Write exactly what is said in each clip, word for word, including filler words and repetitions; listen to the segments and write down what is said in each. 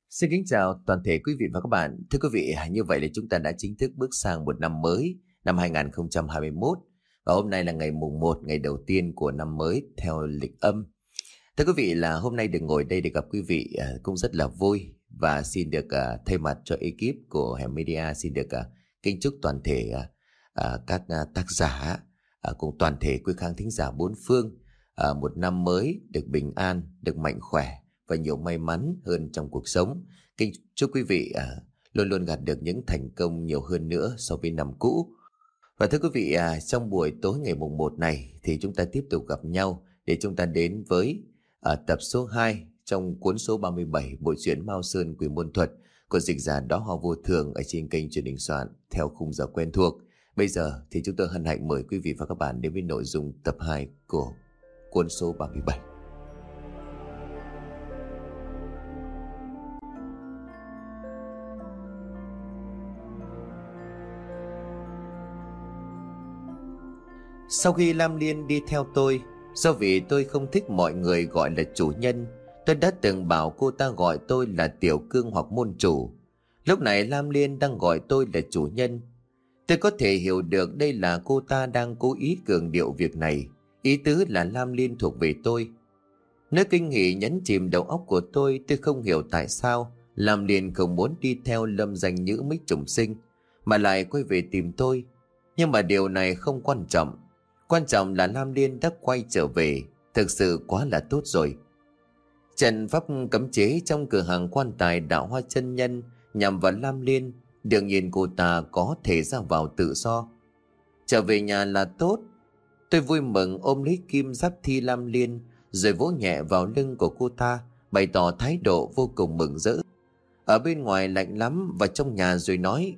Xin kính chào toàn thể quý vị và các bạn. Thưa quý vị, như vậy là chúng ta đã chính thức bước sang một năm mới, năm hai không hai mốt. Và hôm nay là ngày mùng một, ngày đầu tiên của năm mới theo lịch âm. Thưa quý vị, là hôm nay được ngồi đây để gặp quý vị cũng rất là vui. Và xin được uh, thay mặt cho ekip của Hẻm Media xin được uh, kính chúc toàn thể uh, uh, các uh, tác giả uh, cùng toàn thể quý khán thính giả bốn phương uh, một năm mới được bình an, được mạnh khỏe và nhiều may mắn hơn trong cuộc sống. Kính chúc quý vị à, luôn luôn gặt được những thành công nhiều hơn nữa so với năm cũ. Và thưa quý vị, à, trong buổi tối ngày mùng một này thì chúng ta tiếp tục gặp nhau để chúng ta đến với à, tập số hai trong cuốn số ba mươi bảy bộ truyện Mao Sơn Quỷ Môn Thuật của dịch giả Đó Ho Vô Thường ở trên kênh truyền hình soạn theo khung giờ quen thuộc. Bây giờ thì chúng tôi hân hạnh mời quý vị và các bạn đến với nội dung tập hai của cuốn số ba mươi bảy. Sau khi Lam Liên đi theo tôi, do vì tôi không thích mọi người gọi là chủ nhân, tôi đã từng bảo cô ta gọi tôi là Tiểu Cương hoặc môn chủ. Lúc này Lam Liên đang gọi tôi là chủ nhân. Tôi có thể hiểu được đây là cô ta đang cố ý cường điệu việc này, ý tứ là Lam Liên thuộc về tôi. Nơi kinh hỉ nhấn chìm đầu óc của tôi, tôi không hiểu tại sao Lam Liên không muốn đi theo Lâm Danh Nhữ Mích Trùng Sinh, mà lại quay về tìm tôi. Nhưng mà điều này không quan trọng. Quan trọng là Lam Liên đã quay trở về, thực sự quá là tốt rồi. Trận pháp cấm chế trong cửa hàng quan tài Đạo Hoa Chân Nhân nhằm vào Lam Liên, đương nhiên cô ta có thể ra vào tự do. Trở về nhà là tốt. Tôi vui mừng ôm lấy kim giáp thi Lam Liên, rồi vỗ nhẹ vào lưng của cô ta, bày tỏ thái độ vô cùng mừng rỡ. Ở bên ngoài lạnh lắm, và trong nhà rồi nói.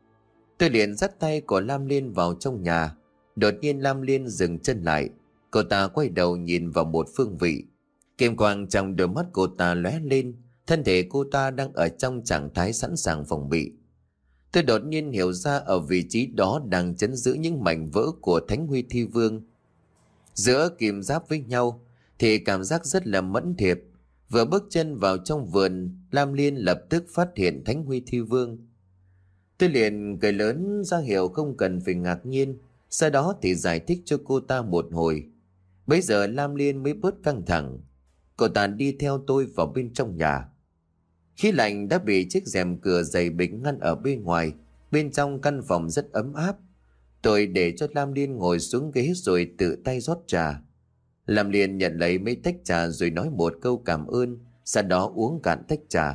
Tôi liền dắt tay của Lam Liên vào trong nhà. Đột nhiên Lam Liên dừng chân lại. Cô ta quay đầu nhìn vào một phương vị. Kim quang trong đôi mắt cô ta lóe lên. Thân thể cô ta đang ở trong trạng thái sẵn sàng phòng bị. Tôi đột nhiên hiểu ra ở vị trí đó đang trấn giữ những mảnh vỡ của Thánh Huy Thi Vương. Giữa kim giáp với nhau thì cảm giác rất là mẫn thiệp. Vừa bước chân vào trong vườn, Lam Liên lập tức phát hiện Thánh Huy Thi Vương. Tôi liền cười lớn ra hiệu không cần phải ngạc nhiên. Sau đó thì giải thích cho cô ta một hồi. Bây giờ Lam Liên mới bớt căng thẳng. Cô ta đi theo tôi vào bên trong nhà. Khí lạnh đã bị chiếc rèm cửa dày bịch ngăn ở bên ngoài. Bên trong căn phòng rất ấm áp. Tôi để cho Lam Liên ngồi xuống ghế rồi tự tay rót trà. Lam Liên nhận lấy mấy tách trà rồi nói một câu cảm ơn, sau đó uống cạn tách trà.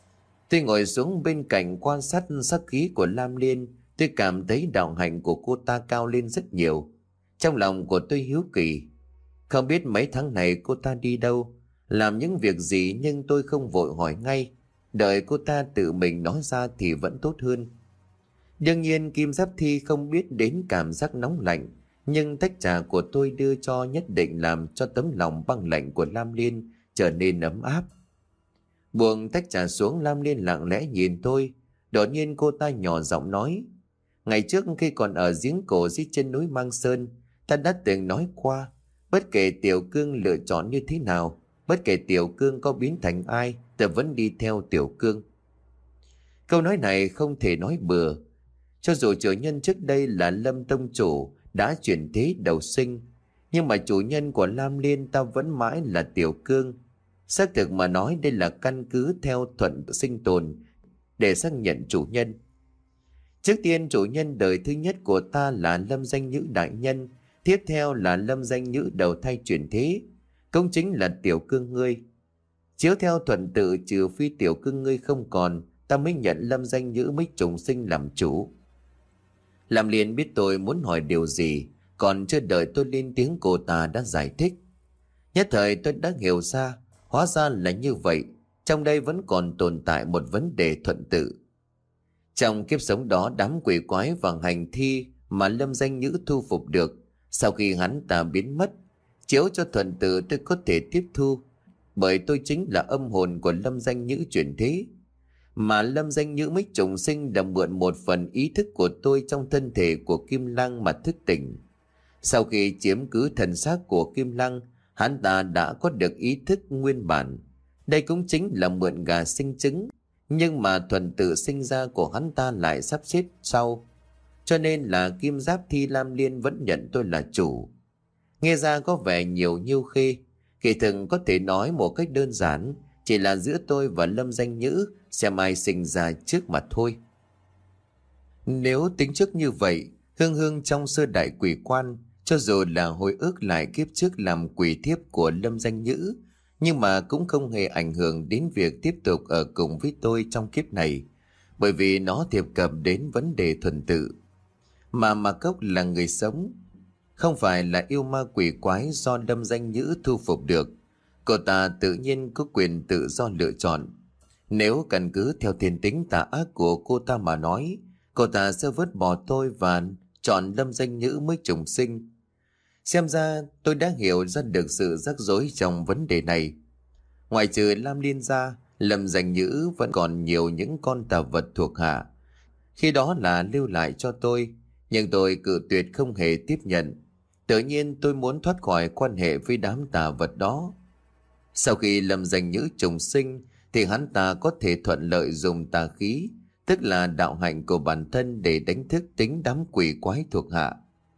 Tôi ngồi xuống bên cạnh quan sát sắc khí của Lam Liên. Tôi cảm thấy đạo hạnh của cô ta cao lên rất nhiều. Trong lòng của tôi hiếu kỳ. Không biết mấy tháng này cô ta đi đâu, làm những việc gì, nhưng tôi không vội hỏi ngay. Đợi cô ta tự mình nói ra thì vẫn tốt hơn. Đương nhiên Kim Giáp Thi không biết đến cảm giác nóng lạnh, nhưng tách trà của tôi đưa cho nhất định làm cho tấm lòng băng lạnh của Lam Liên trở nên ấm áp. Buông tách trà xuống, Lam Liên lặng lẽ nhìn tôi. Đột nhiên cô ta nhỏ giọng nói. Ngày trước khi còn ở giếng cổ dưới chân núi Mang Sơn, ta đã từng nói qua, bất kể Tiểu Cương lựa chọn như thế nào, bất kể Tiểu Cương có biến thành ai, ta vẫn đi theo Tiểu Cương. Câu nói này không thể nói bừa. Cho dù chủ nhân trước đây là Lâm Tông Chủ đã chuyển thế đầu sinh, nhưng mà chủ nhân của Lam Liên ta vẫn mãi là Tiểu Cương. Xác thực mà nói, đây là căn cứ theo thuận sinh tồn để xác nhận chủ nhân. Trước tiên chủ nhân đời thứ nhất của ta là Lâm Danh Nhữ đại nhân, tiếp theo là Lâm Danh Nhữ đầu thai chuyển thế, cũng chính là Tiểu Cương ngươi. Chiếu theo thuận tự, trừ phi Tiểu Cương ngươi không còn, ta mới nhận Lâm Danh Nhữ Mích Trùng Sinh làm chủ. Lam Liên biết tôi muốn hỏi điều gì, còn chưa đợi tôi lên tiếng cô ta đã giải thích. Nhất thời tôi đã hiểu ra, hóa ra là như vậy, trong đây vẫn còn tồn tại một vấn đề thuận tự. Trong kiếp sống đó, đám quỷ quái và hành thi mà Lâm Danh Nhữ thu phục được, sau khi hắn ta biến mất, chiếu cho thuận tự tôi có thể tiếp thu, bởi tôi chính là âm hồn của Lâm Danh Nhữ chuyển thế. Mà Lâm Danh Nhữ Mích Trùng Sinh đã mượn một phần ý thức của tôi trong thân thể của Kim Lăng mà thức tỉnh. Sau khi chiếm cứ thần xác của Kim Lăng, hắn ta đã có được ý thức nguyên bản. Đây cũng chính là mượn gà sinh trứng. Nhưng mà thuần tự sinh ra của hắn ta lại sắp xếp sau, cho nên là Kim Giáp Thi Lam Liên vẫn nhận tôi là chủ. Nghe ra có vẻ nhiều nhiêu khê, kỳ thực có thể nói một cách đơn giản, chỉ là giữa tôi và Lâm Danh Nhữ xem ai sinh ra trước mà thôi. Nếu tính trước như vậy, Hương Hương trong sơ đại quỷ quan, cho dù là hồi ức lại kiếp trước làm quỷ thiếp của Lâm Danh Nhữ, nhưng mà cũng không hề ảnh hưởng đến việc tiếp tục ở cùng với tôi trong kiếp này, bởi vì nó thiệp cập đến vấn đề thuần tự. Mà Mạc Cốc là người sống, không phải là yêu ma quỷ quái do Lâm Danh Nhữ thu phục được. Cô ta tự nhiên có quyền tự do lựa chọn. Nếu căn cứ theo thiên tính tà ác của cô ta mà nói, cô ta sẽ vứt bỏ tôi và chọn Lâm Danh Nhữ mới trùng sinh. Xem ra tôi đã hiểu ra được sự rắc rối trong vấn đề này. Ngoài trừ Lam Liên ra, Lâm Danh Nhữ vẫn còn nhiều những con tà vật thuộc hạ. Khi đó là lưu lại cho tôi, nhưng tôi cự tuyệt không hề tiếp nhận. Tự nhiên tôi muốn thoát khỏi quan hệ với đám tà vật đó. Sau khi Lâm Danh Nhữ trùng sinh, thì hắn ta có thể thuận lợi dùng tà khí, tức là đạo hạnh của bản thân để đánh thức tính đám quỷ quái thuộc hạ.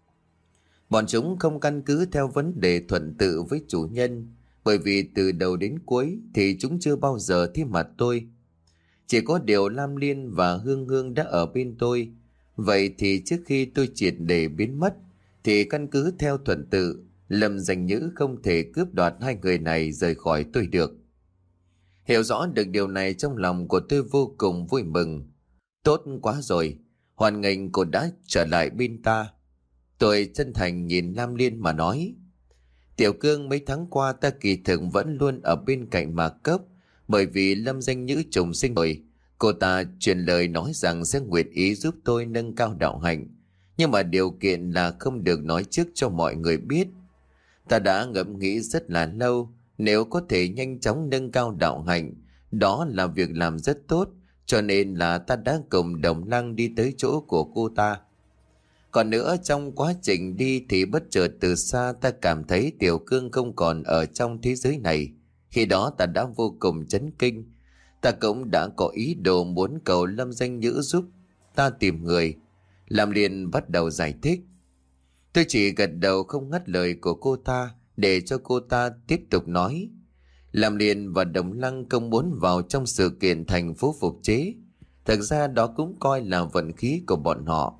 Bọn chúng không căn cứ theo vấn đề thuận tự với chủ nhân, bởi vì từ đầu đến cuối thì chúng chưa bao giờ thi mặt tôi. Chỉ có điều Lam Liên và Hương Hương đã ở bên tôi. Vậy thì trước khi tôi triệt để biến mất, thì căn cứ theo thuận tự, Lâm Danh Nhữ không thể cướp đoạt hai người này rời khỏi tôi được. Hiểu rõ được điều này, trong lòng của tôi vô cùng vui mừng. Tốt quá rồi, hoan nghênh cô đã trở lại bên ta. Tôi chân thành nhìn Lam Liên mà nói: Tiểu Cương, mấy tháng qua ta kỳ thực vẫn luôn ở bên cạnh Mạc Cốc, bởi vì Lâm Danh Nhữ trùng sinh rồi. Cô ta truyền lời nói rằng sẽ nguyện ý giúp tôi nâng cao đạo hạnh, nhưng mà điều kiện là không được nói trước cho mọi người biết. Ta đã ngẫm nghĩ rất là lâu, nếu có thể nhanh chóng nâng cao đạo hạnh, đó là việc làm rất tốt, cho nên là ta đã cùng Đồng Lăng đi tới chỗ của cô ta. Còn nữa, trong quá trình đi thì bất chợt từ xa ta cảm thấy Tiểu Cương không còn ở trong thế giới này. Khi đó ta đã vô cùng chấn kinh. Ta cũng đã có ý đồ muốn cầu Lâm Danh Nhữ giúp ta tìm người. Lam Liên bắt đầu giải thích. Tôi chỉ gật đầu không ngắt lời của cô ta, để cho cô ta tiếp tục nói. Lam Liên và Đồng Lăng không muốn vào trong sự kiện thành phố phục chế. Thật ra đó cũng coi là vận khí của bọn họ.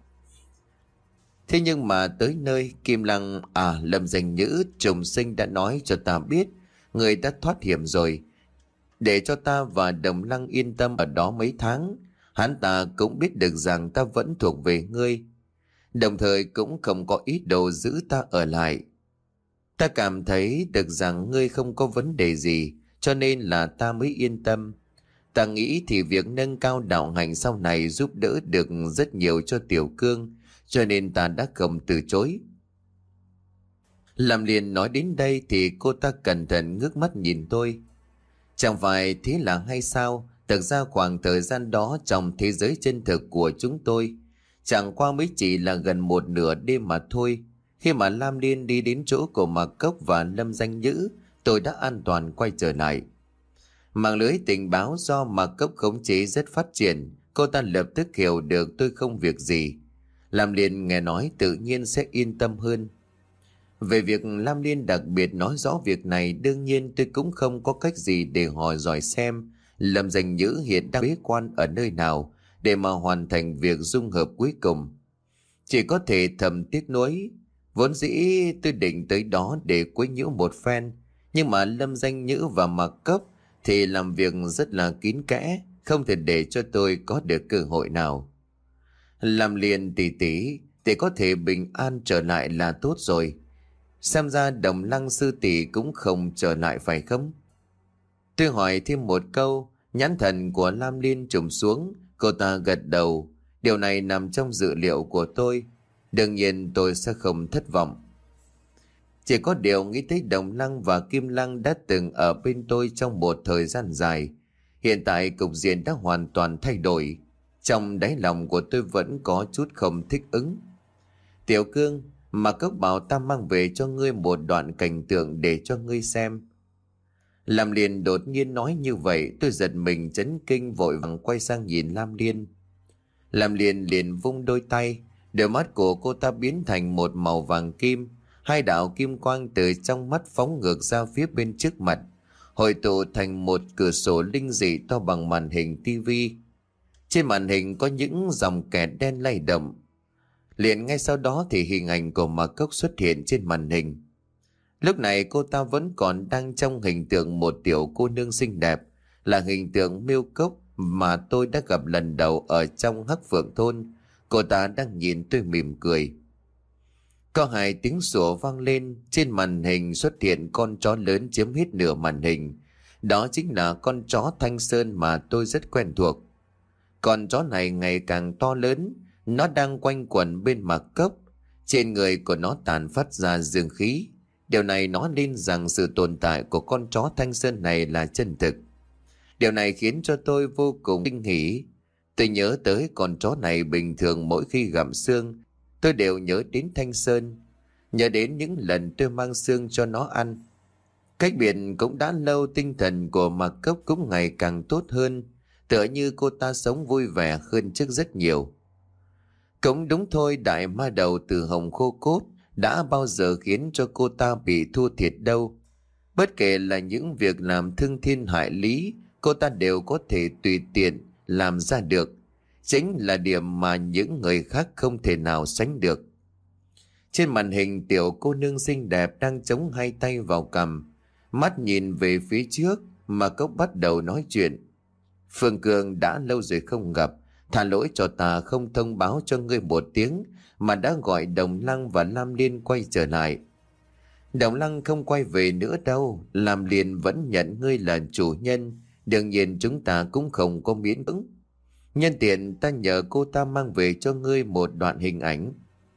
Thế nhưng mà tới nơi, Kim Lăng à Lâm Danh Nhữ trùng sinh đã nói cho ta biết người đã thoát hiểm rồi. Để cho ta và Đồng Lăng yên tâm ở đó mấy tháng, hắn ta cũng biết được rằng ta vẫn thuộc về ngươi, đồng thời cũng không có ý đồ giữ ta ở lại. Ta cảm thấy được rằng ngươi không có vấn đề gì, cho nên là ta mới yên tâm. Ta nghĩ thì việc nâng cao đạo hạnh sau này giúp đỡ được rất nhiều cho Tiểu Cương, cho nên ta đã không từ chối. Làm liền nói đến đây thì cô ta cẩn thận ngước mắt nhìn tôi. Chẳng phải thế là hay sao? Thực ra khoảng thời gian đó trong thế giới chân thực của chúng tôi chẳng qua mới chỉ là gần một nửa đêm mà thôi. Khi mà Lam Liên đi đến chỗ của Mạc Cốc và Lâm Danh Nhữ, tôi đã an toàn quay trở lại. Mạng lưới tình báo do Mạc Cốc khống chế rất phát triển, cô ta lập tức hiểu được tôi không việc gì. Lam Liên nghe nói tự nhiên sẽ yên tâm hơn. Về việc Lam Liên đặc biệt nói rõ việc này, đương nhiên tôi cũng không có cách gì để hỏi dò xem Lâm Danh Nhữ hiện đang bế quan ở nơi nào để mà hoàn thành việc dung hợp cuối cùng. Chỉ có thể thầm tiếc nuối. Vốn dĩ tôi định tới đó để quấy nhiễu một phen, nhưng mà Lâm Danh Nhữ và Mạc Cốc thì làm việc rất là kín kẽ, không thể để cho tôi có được cơ hội nào. Làm liền tỉ tỉ để có thể bình an trở lại là tốt rồi. Xem ra Đồng Lăng sư tỷ cũng không trở lại phải không? Tôi hỏi thêm một câu, nhãn thần của Lam Liên trùng xuống, cô ta gật đầu. Điều này nằm trong dự liệu của tôi, đương nhiên tôi sẽ không thất vọng. Chỉ có điều nghĩ tới Đồng Lăng và Kim Lăng đã từng ở bên tôi trong một thời gian dài. Hiện tại cục diện đã hoàn toàn thay đổi. Trong đáy lòng của tôi vẫn có chút không thích ứng. Tiểu Cương, mà Cốc bảo ta mang về cho ngươi một đoạn cảnh tượng để cho ngươi xem. Lam Liên đột nhiên nói như vậy, tôi giật mình chấn kinh vội vàng quay sang nhìn Lam Liên. Lam Liên liền vung đôi tay, đôi mắt của cô ta biến thành một màu vàng kim, hai đạo kim quang từ trong mắt phóng ngược ra phía bên trước mặt, hội tụ thành một cửa sổ linh dị to bằng màn hình tivi. Trên màn hình có những dòng kẻ đen lay động. Liền ngay sau đó thì hình ảnh của Ma Cốc xuất hiện trên màn hình. Lúc này cô ta vẫn còn đang trong hình tượng một tiểu cô nương xinh đẹp, là hình tượng Miêu Cốc mà tôi đã gặp lần đầu ở trong Hắc Phượng Thôn. Cô ta đang nhìn tôi mỉm cười. Có hai tiếng sủa vang lên, trên màn hình xuất hiện con chó lớn chiếm hết nửa màn hình. Đó chính là con chó Thanh Sơn mà tôi rất quen thuộc. Con chó này ngày càng to lớn, nó đang quanh quẩn bên Ma Cốc. Trên người của nó tàn phát ra dương khí. Điều này nói lên rằng sự tồn tại của con chó Thanh Sơn này là chân thực. Điều này khiến cho tôi vô cùng kinh hỉ. Tôi nhớ tới con chó này bình thường mỗi khi gặm xương, tôi đều nhớ đến Thanh Sơn, nhớ đến những lần tôi mang xương cho nó ăn. Cách biệt cũng đã lâu, tinh thần của Ma Cốc cũng ngày càng tốt hơn, tựa như cô ta sống vui vẻ hơn trước rất nhiều. Cũng đúng thôi, đại ma đầu từ Hồng Khô Cốt đã bao giờ khiến cho cô ta bị thua thiệt đâu. Bất kể là những việc làm thương thiên hại lý, cô ta đều có thể tùy tiện làm ra được. Chính là điểm mà những người khác không thể nào sánh được. Trên màn hình, tiểu cô nương xinh đẹp đang chống hai tay vào cằm, mắt nhìn về phía trước. Ma Cốc bắt đầu nói chuyện. Phương Cường, đã lâu rồi không gặp, thả lỗi cho ta không thông báo cho ngươi một tiếng mà đã gọi Đồng Lăng và Lam Liên quay trở lại. Đồng Lăng không quay về nữa đâu, Lam Liên vẫn nhận ngươi là chủ nhân, đương nhiên chúng ta cũng không có miễn cưỡng. Nhân tiện ta nhờ cô ta mang về cho ngươi một đoạn hình ảnh.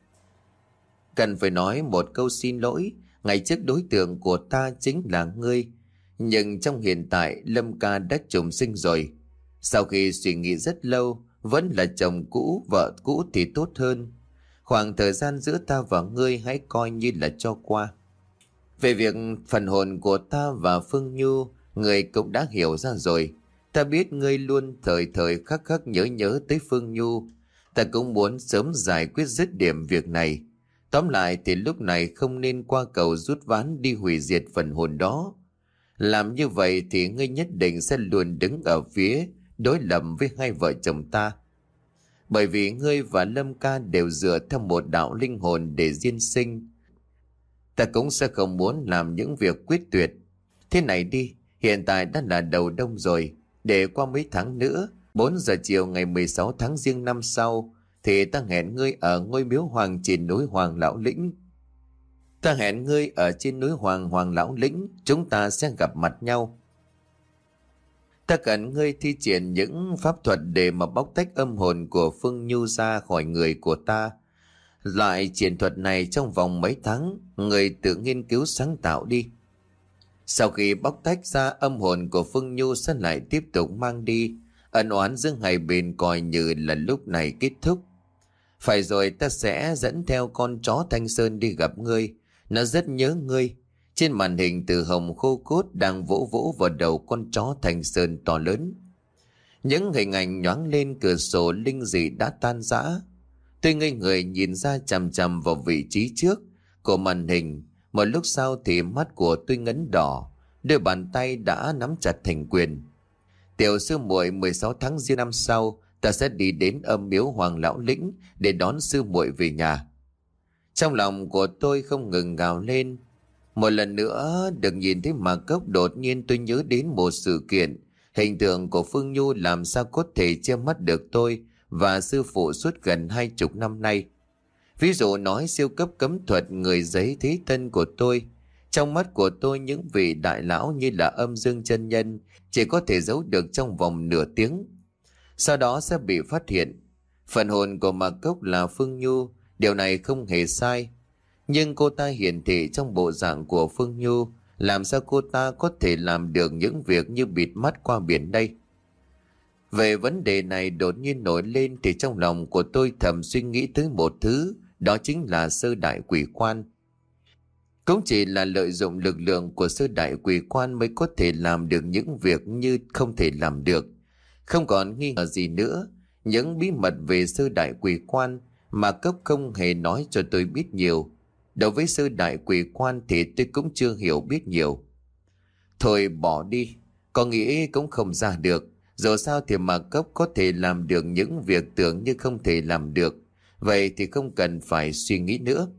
Cần phải nói một câu xin lỗi, ngày trước đối tượng của ta chính là ngươi, nhưng trong hiện tại Lâm ca đã trùng sinh rồi. Sau khi suy nghĩ rất lâu, vẫn là chồng cũ, vợ cũ thì tốt hơn. Khoảng thời gian giữa ta và ngươi hãy coi như là cho qua. Về việc phần hồn của ta và Phương Nhu, ngươi cũng đã hiểu ra rồi. Ta biết ngươi luôn thời thời khắc khắc nhớ nhớ tới Phương Nhu. Ta cũng muốn sớm giải quyết dứt điểm việc này. Tóm lại thì lúc này không nên qua cầu rút ván đi hủy diệt phần hồn đó. Làm như vậy thì ngươi nhất định sẽ luôn đứng ở phía đối lập với hai vợ chồng ta. Bởi vì ngươi và Lâm ca đều dựa theo một đạo linh hồn để diên sinh. Ta cũng sẽ không muốn làm những việc quyết tuyệt. Thế này đi, hiện tại đã là đầu đông rồi, để qua mấy tháng nữa, bốn giờ chiều ngày mười sáu tháng Giêng năm sau, thì ta hẹn ngươi ở ngôi miếu hoàng trên núi Hoàng Lão Lĩnh. Ta hẹn ngươi ở trên núi Hoàng Hoàng Lão Lĩnh, chúng ta sẽ gặp mặt nhau. Ta cần ngươi thi triển những pháp thuật để mà bóc tách âm hồn của Phương Nhu ra khỏi người của ta. Loại triển thuật này trong vòng mấy tháng, ngươi tự nghiên cứu sáng tạo đi. Sau khi bóc tách ra, âm hồn của Phương Nhu sẽ lại tiếp tục mang đi. Ân oán giữa hai bên coi như là lúc này kết thúc. Phải rồi, ta sẽ dẫn theo con chó Thanh Sơn đi gặp ngươi. Nó rất nhớ ngươi. Trên màn hình từ Hồng Khô Cốt đang vỗ vỗ vào đầu con chó Thanh Sơn to lớn. Những hình ảnh nhoáng lên cửa sổ linh dị đã tan rã. Tôi ngây người nhìn ra chằm chằm vào vị trí trước của màn hình. Một lúc sau thì mắt của tôi ngấn đỏ, đôi bàn tay đã nắm chặt thành quyền. Tiểu sư muội, mười sáu tháng Giêng năm sau, ta sẽ đi đến âm miếu Hoàng Lão Lĩnh để đón sư muội về nhà. Trong lòng của tôi không ngừng gào lên. Một lần nữa được nhìn thấy Ma Cốc, đột nhiên tôi nhớ đến một sự kiện. Hình tượng của Phương Nhu làm sao có thể che mắt được tôi và sư phụ suốt gần hai chục năm nay. Ví dụ nói siêu cấp cấm thuật người giấy thế thân của tôi. Trong mắt của tôi, những vị đại lão như là Âm Dương chân nhân chỉ có thể giấu được trong vòng nửa tiếng, sau đó sẽ bị phát hiện. Phần hồn của Ma Cốc là Phương Nhu, điều này không hề sai. Nhưng cô ta hiển thị trong bộ dạng của Phương Nhu, làm sao cô ta có thể làm được những việc như bịt mắt qua biển đây? Về vấn đề này đột nhiên nổi lên thì trong lòng của tôi thầm suy nghĩ tới một thứ, đó chính là sơ đại quỷ quan. Cũng chỉ là lợi dụng lực lượng của sư đại quỷ quan mới có thể làm được những việc như không thể làm được. Không còn nghi ngờ gì nữa, những bí mật về sư đại quỷ quan mà cấp không hề nói cho tôi biết nhiều. Đối với sư đại quỷ quan thì tôi cũng chưa hiểu biết nhiều. Thôi bỏ đi, có nghĩ cũng không ra được. Dù sao thì mà cấp có thể làm được những việc tưởng như không thể làm được. Vậy thì không cần phải suy nghĩ nữa.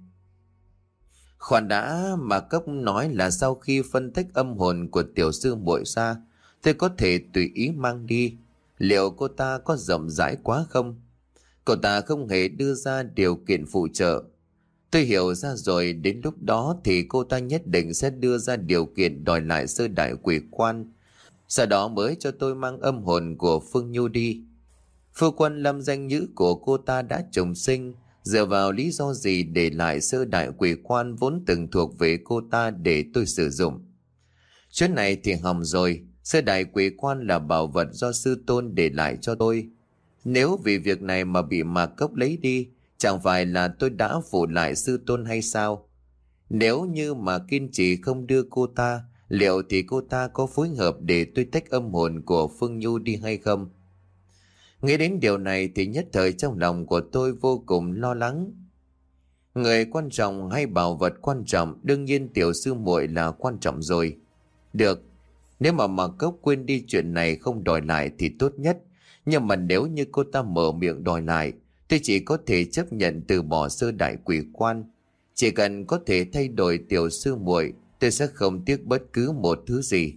Khoan đã, mà Cốc nói là sau khi phân tích âm hồn của tiểu sư muội ra, tôi có thể tùy ý mang đi. Liệu cô ta có rộng rãi quá không? Cô ta không hề đưa ra điều kiện phụ trợ. Tôi hiểu ra rồi, đến lúc đó thì cô ta nhất định sẽ đưa ra điều kiện đòi lại sơ đại quỷ quan. Sau đó mới cho tôi mang âm hồn của Phương Nhu đi. Phu quân Lâm Danh Nhữ của cô ta đã trùng sinh, dựa vào lý do gì để lại sơ đại quỷ quan vốn từng thuộc về cô ta để tôi sử dụng. Chuyện này thì hỏng rồi, sơ đại quỷ quan là bảo vật do sư tôn để lại cho tôi. Nếu vì việc này mà bị Mạc Cốc lấy đi, chẳng phải là tôi đã phụ lại sư tôn hay sao? Nếu như mà kiên trì không đưa cô ta, liệu thì cô ta có phối hợp để tôi tách âm hồn của Phương Nhu đi hay không? Nghĩ đến điều này thì nhất thời trong lòng của tôi vô cùng lo lắng. Người quan trọng hay bảo vật quan trọng, đương nhiên tiểu sư muội là quan trọng rồi. Được, nếu mà Mạc Cốc quên đi chuyện này không đòi lại thì tốt nhất. Nhưng mà nếu như cô ta mở miệng đòi lại, tôi chỉ có thể chấp nhận từ bỏ sơ đại quỷ quan. Chỉ cần có thể thay đổi tiểu sư muội, tôi sẽ không tiếc bất cứ một thứ gì.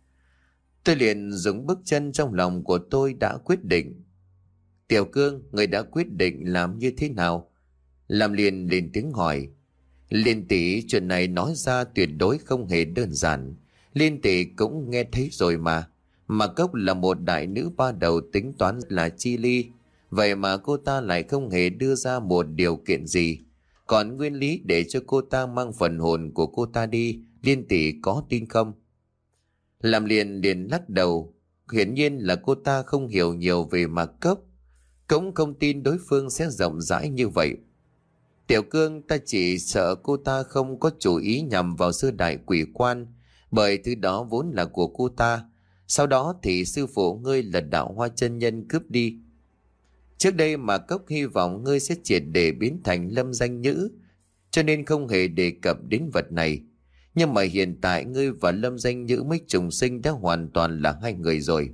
Tôi liền dùng bước chân trong lòng của tôi đã quyết định. Tiểu Cương, người đã quyết định làm như thế nào? Lam Liên lên tiếng hỏi. Liên tỷ, chuyện này nói ra tuyệt đối không hề đơn giản. Liên tỷ cũng nghe thấy rồi mà. Mà Cốc là một đại nữ ba đầu tính toán là chi ly. Vậy mà cô ta lại không hề đưa ra một điều kiện gì. Còn nguyên lý để cho cô ta mang phần hồn của cô ta đi, Liên tỷ có tin không? Lam Liên liền lắc đầu. Hiển nhiên là cô ta không hiểu nhiều về Mạc Cốc, cũng không tin đối phương sẽ rộng rãi như vậy. Tiểu Cương, ta chỉ sợ cô ta không có chủ ý nhằm vào sư đại quỷ quan, bởi thứ đó vốn là của cô ta. Sau đó thì sư phụ ngươi là đạo hoa chân nhân cướp đi. Trước đây mà Cốc hy vọng ngươi sẽ triệt để biến thành Lâm Danh Nhữ, cho nên không hề đề cập đến vật này. Nhưng mà hiện tại ngươi và Lâm Danh Nhữ mới trùng sinh đã hoàn toàn là hai người rồi.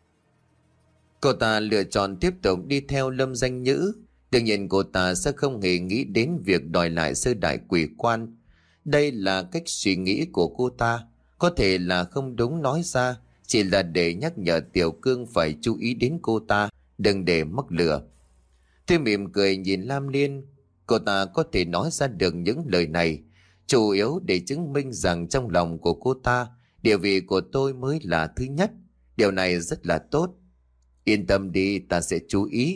Cô ta lựa chọn tiếp tục đi theo Lâm Danh Nhữ. Đương nhiên cô ta sẽ không hề nghĩ đến việc đòi lại sơ đại quỷ quan. Đây là cách suy nghĩ của cô ta. Có thể là không đúng nói ra, chỉ là để nhắc nhở Tiểu Cương phải chú ý đến cô ta, đừng để mắc lừa. Tôi mỉm cười nhìn Lam Liên. Cô ta có thể nói ra được những lời này, chủ yếu để chứng minh rằng trong lòng của cô ta, địa vị của tôi mới là thứ nhất. Điều này rất là tốt. Yên tâm đi, ta sẽ chú ý.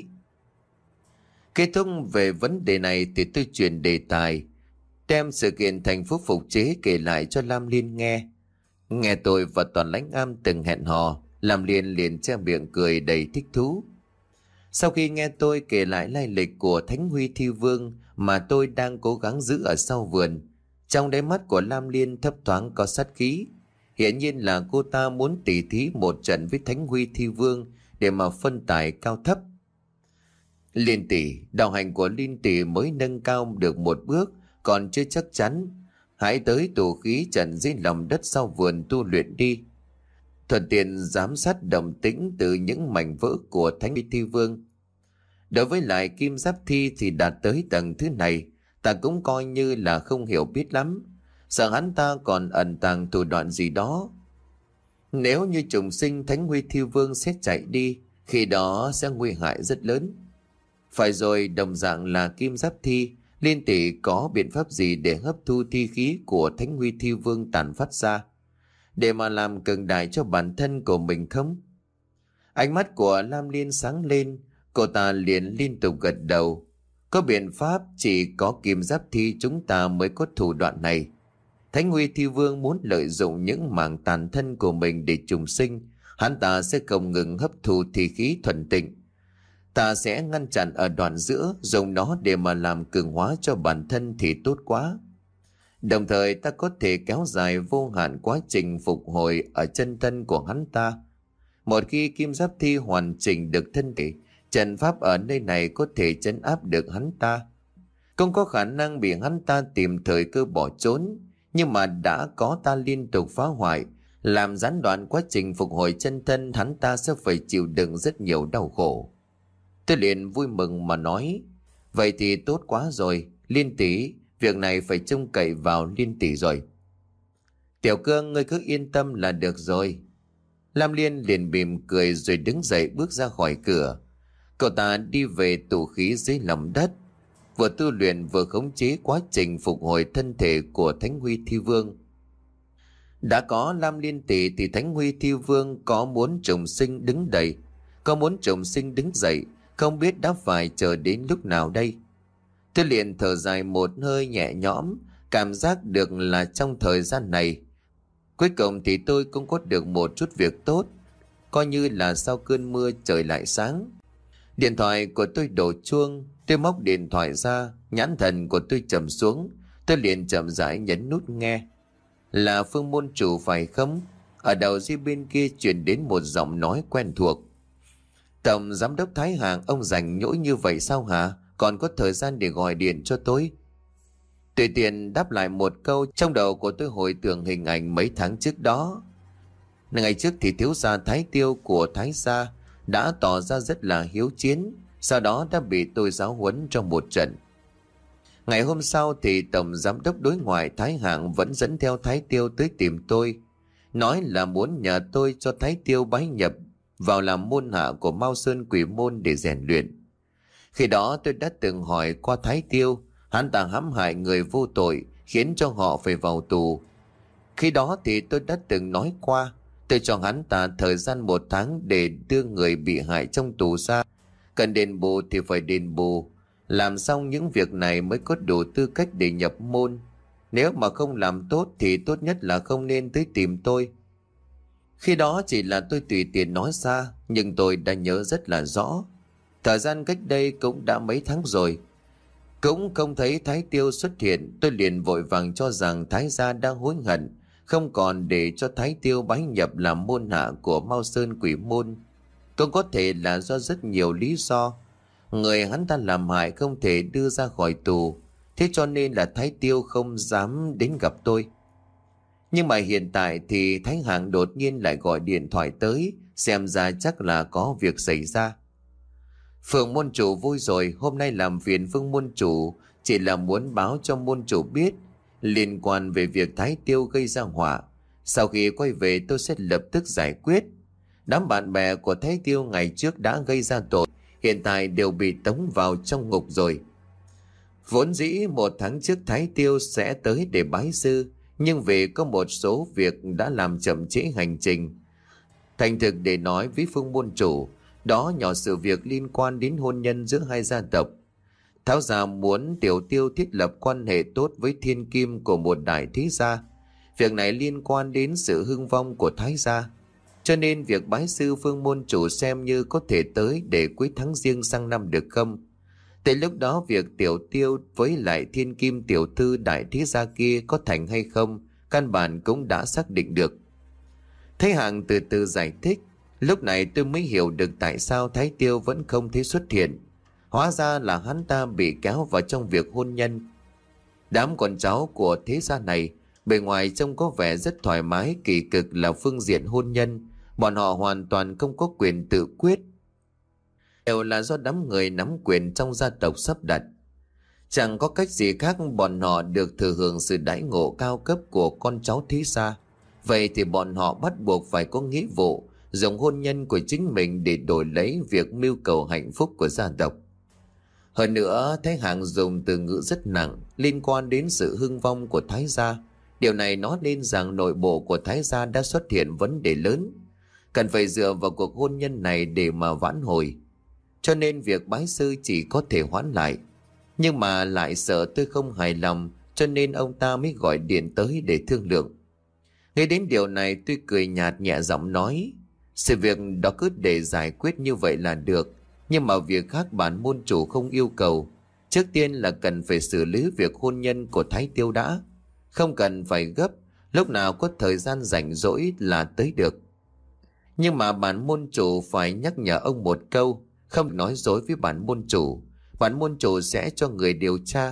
Kết thúc về vấn đề này thì tôi chuyển đề tài, đem sự kiện thành phố phục chế kể lại cho Lam Liên nghe. Nghe tôi và Toàn Lãnh Am từng hẹn hò, Lam Liên liền che miệng cười đầy thích thú. Sau khi nghe tôi kể lại lai lịch của Thánh Huy Thi Vương mà tôi đang cố gắng giữ ở sau vườn, trong đáy mắt của Lam Liên thấp thoáng có sát khí. Hiển nhiên là cô ta muốn tỉ thí một trận với Thánh Huy Thi Vương để mà phân tài cao thấp. Liên tỷ, đạo hành của Liên tỷ mới nâng cao được một bước, còn chưa chắc chắn. Hãy tới tù khí trận dưới lòng đất sau vườn tu luyện đi. Thuận tiện giám sát động tĩnh từ những mảnh vỡ của Thánh Huy Thi Vương. Đối với lại Kim Giáp Thi thì đạt tới tầng thứ này, ta cũng coi như là không hiểu biết lắm. Sợ hắn ta còn ẩn tàng thủ đoạn gì đó. Nếu như trùng sinh Thánh Huy Thi Vương sẽ chạy đi, khi đó sẽ nguy hại rất lớn. Phải rồi, đồng dạng là Kim Giáp Thi, Liên tỷ có biện pháp gì để hấp thu thi khí của Thánh Huy Thi Vương tàn phát ra, để mà làm cường đại cho bản thân của mình không? Ánh mắt của Lam Liên sáng lên, cô ta liền liên tục gật đầu. Có biện pháp, chỉ có Kim Giáp Thi chúng ta mới có thủ đoạn này. Thánh Huy Thi Vương muốn lợi dụng những mảng tàn thân của mình để trùng sinh, hắn ta sẽ không ngừng hấp thu thi khí thuần tịnh. Ta sẽ ngăn chặn ở đoạn giữa, dùng nó để mà làm cường hóa cho bản thân thì tốt quá. Đồng thời ta có thể kéo dài vô hạn quá trình phục hồi ở chân thân của hắn ta. Một khi kim giáp thi hoàn chỉnh được thân thể, trận pháp ở nơi này có thể trấn áp được hắn ta. Không có khả năng bị hắn ta tìm thời cơ bỏ trốn, nhưng mà đã có ta liên tục phá hoại, làm gián đoạn quá trình phục hồi chân thân, hắn ta sẽ phải chịu đựng rất nhiều đau khổ. Tôi liền vui mừng mà nói, vậy thì tốt quá rồi, Liên tỷ, việc này phải trông cậy vào Liên tỷ rồi. Tiểu Cương, ngươi cứ yên tâm là được rồi. Lam Liên liền mỉm cười rồi đứng dậy bước ra khỏi cửa. Cậu ta đi về tụ khí dưới lòng đất, vừa tu luyện vừa khống chế quá trình phục hồi thân thể của Thánh Huy Thi Vương. Đã có Lam Liên tỷ thì Thánh Huy Thi Vương có muốn trùng sinh đứng dậy, có muốn trùng sinh đứng dậy, không biết đã phải chờ đến lúc nào đây. Tôi liền thở dài một hơi nhẹ nhõm, cảm giác được là trong thời gian này, cuối cùng thì tôi cũng có được một chút việc tốt, coi như là sau cơn mưa trời lại sáng. Điện thoại của tôi đổ chuông, tôi móc điện thoại ra, nhãn thần của tôi trầm xuống, tôi liền chậm rãi nhấn nút nghe. Là Phương môn chủ phải không? Ở đầu dây bên kia truyền đến một giọng nói quen thuộc. Tổng giám đốc Thái Hàng, ông rảnh nhỗi như vậy sao hả? Còn có thời gian để gọi điện cho tôi? Tùy tiện đáp lại một câu, trong đầu của tôi hồi tưởng hình ảnh mấy tháng trước đó. Ngày trước thì thiếu gia Thái Tiêu của Thái gia đã tỏ ra rất là hiếu chiến, sau đó đã bị tôi giáo huấn trong một trận. Ngày hôm sau thì tổng giám đốc đối ngoại Thái Hạng vẫn dẫn theo Thái Tiêu tới tìm tôi, nói là muốn nhờ tôi cho Thái Tiêu bái nhập vào làm môn hạ của Mao Sơn Quỷ Môn để rèn luyện. Khi đó tôi đã từng hỏi qua Thái Tiêu, hắn ta hãm hại người vô tội, khiến cho họ phải vào tù. Khi đó thì tôi đã từng nói qua, tôi cho hắn ta thời gian một tháng để đưa người bị hại trong tù ra. Cần đền bù thì phải đền bù, làm xong những việc này mới có đủ tư cách để nhập môn. Nếu mà không làm tốt thì tốt nhất là không nên tới tìm tôi. Khi đó chỉ là tôi tùy tiện nói ra, nhưng tôi đã nhớ rất là rõ. Thời gian cách đây cũng đã mấy tháng rồi. Cũng không thấy Thái Tiêu xuất hiện, tôi liền vội vàng cho rằng Thái gia đang hối hận, không còn để cho Thái Tiêu bái nhập làm môn hạ của Mao Sơn Quỷ Môn. Cũng có thể là do rất nhiều lý do. Người hắn ta làm hại không thể đưa ra khỏi tù, thế cho nên là Thái Tiêu không dám đến gặp tôi. Nhưng mà hiện tại thì Thái Hạng đột nhiên lại gọi điện thoại tới, xem ra chắc là có việc xảy ra. Phượng môn chủ vui rồi, hôm nay làm phiền Phương môn chủ, chỉ là muốn báo cho môn chủ biết liên quan về việc Thái Tiêu gây ra họa. Sau khi quay về tôi sẽ lập tức giải quyết. Đám bạn bè của Thái Tiêu ngày trước đã gây ra tội, hiện tại đều bị tống vào trong ngục rồi. Vốn dĩ một tháng trước Thái Tiêu sẽ tới để bái sư, nhưng vì có một số việc đã làm chậm trễ hành trình. Thành thực để nói với Phương môn chủ, đó nhỏ sự việc liên quan đến hôn nhân giữa hai gia tộc. Tháo gia muốn Tiểu Tiêu thiết lập quan hệ tốt với Thiên Kim của một đại thế gia. Việc này liên quan đến sự hưng vong của Thái gia, cho nên việc bái sư Phương môn chủ xem như có thể tới để cuối tháng Giêng sang năm được không? Tới lúc đó việc Tiểu Tiêu với lại Thiên Kim tiểu thư đại thế gia kia có thành hay không, căn bản cũng đã xác định được. Thái Hạng từ từ giải thích. Lúc này tôi mới hiểu được tại sao Thái Tiêu vẫn không thấy xuất hiện. Hóa ra là hắn ta bị kéo vào trong việc hôn nhân. Đám con cháu của thế gia này bề ngoài trông có vẻ rất thoải mái, kỳ cực là phương diện hôn nhân, bọn họ hoàn toàn không có quyền tự quyết, đều là do đám người nắm quyền trong gia tộc sắp đặt. Chẳng có cách gì khác, bọn họ được thừa hưởng sự đãi ngộ cao cấp của con cháu thế gia. Vậy thì bọn họ bắt buộc phải có nghĩa vụ dùng hôn nhân của chính mình để đổi lấy việc mưu cầu hạnh phúc của gia tộc. Hơn nữa, Thái Hạng dùng từ ngữ rất nặng liên quan đến sự hưng vong của Thái gia. Điều này nói lên rằng nội bộ của Thái gia đã xuất hiện vấn đề lớn, cần phải dựa vào cuộc hôn nhân này để mà vãn hồi. Cho nên việc bái sư chỉ có thể hoãn lại. Nhưng mà lại sợ tôi không hài lòng, cho nên ông ta mới gọi điện tới để thương lượng. Nghe đến điều này tôi cười nhạt nhẹ giọng nói, sự việc đó cứ để giải quyết như vậy là được. Nhưng mà việc khác bản môn chủ không yêu cầu. Trước tiên là cần phải xử lý việc hôn nhân của Thái Tiêu đã. không cần phải gấp, lúc nào có thời gian rảnh rỗi là tới được. Nhưng mà bản môn chủ phải nhắc nhở ông một câu, không nói dối với bản môn chủ. Bản môn chủ sẽ cho người điều tra.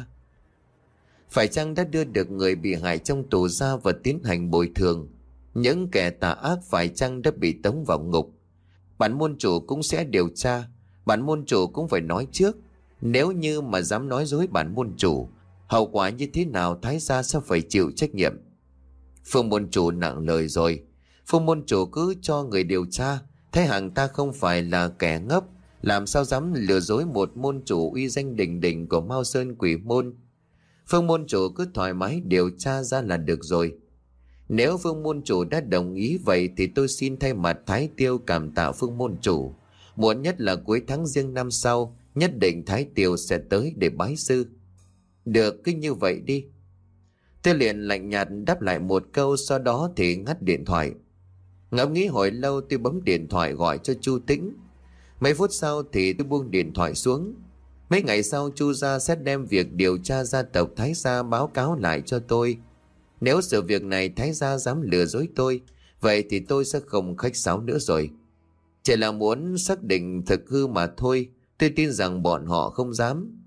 Phải chăng đã đưa được người bị hại trong tù ra và tiến hành bồi thường? Những kẻ tà ác phải chăng đã bị tống vào ngục? Bản môn chủ cũng sẽ điều tra. Bản môn chủ cũng phải nói trước. Nếu như mà dám nói dối bản môn chủ, hậu quả như thế nào Thái gia sẽ phải chịu trách nhiệm. Phương môn chủ nặng lời rồi. Phương môn chủ cứ cho người điều tra. Thế hàng ta không phải là kẻ ngốc, làm sao dám lừa dối một môn chủ uy danh đình đình của Mao Sơn Quỷ Môn. Phương môn chủ cứ thoải mái điều tra ra là được rồi. Nếu Phương môn chủ đã đồng ý vậy thì tôi xin thay mặt Thái Tiêu cảm tạ Phương môn chủ. Muộn nhất là cuối tháng Giêng năm sau, nhất định Thái Tiêu sẽ tới để bái sư. Được, cứ như vậy đi. Tôi liền lạnh nhạt đáp lại một câu, sau đó thì ngắt điện thoại. Ngẫm nghĩ hồi lâu tôi bấm điện thoại gọi cho Chu Tĩnh. Mấy phút sau thì tôi buông điện thoại xuống. Mấy ngày sau Chu gia sẽ đem việc điều tra gia tộc Thái gia báo cáo lại cho tôi. Nếu sự việc này Thái gia dám lừa dối tôi, vậy thì tôi sẽ không khách sáo nữa rồi. Chỉ là muốn xác định thực hư mà thôi. Tôi tin rằng bọn họ không dám.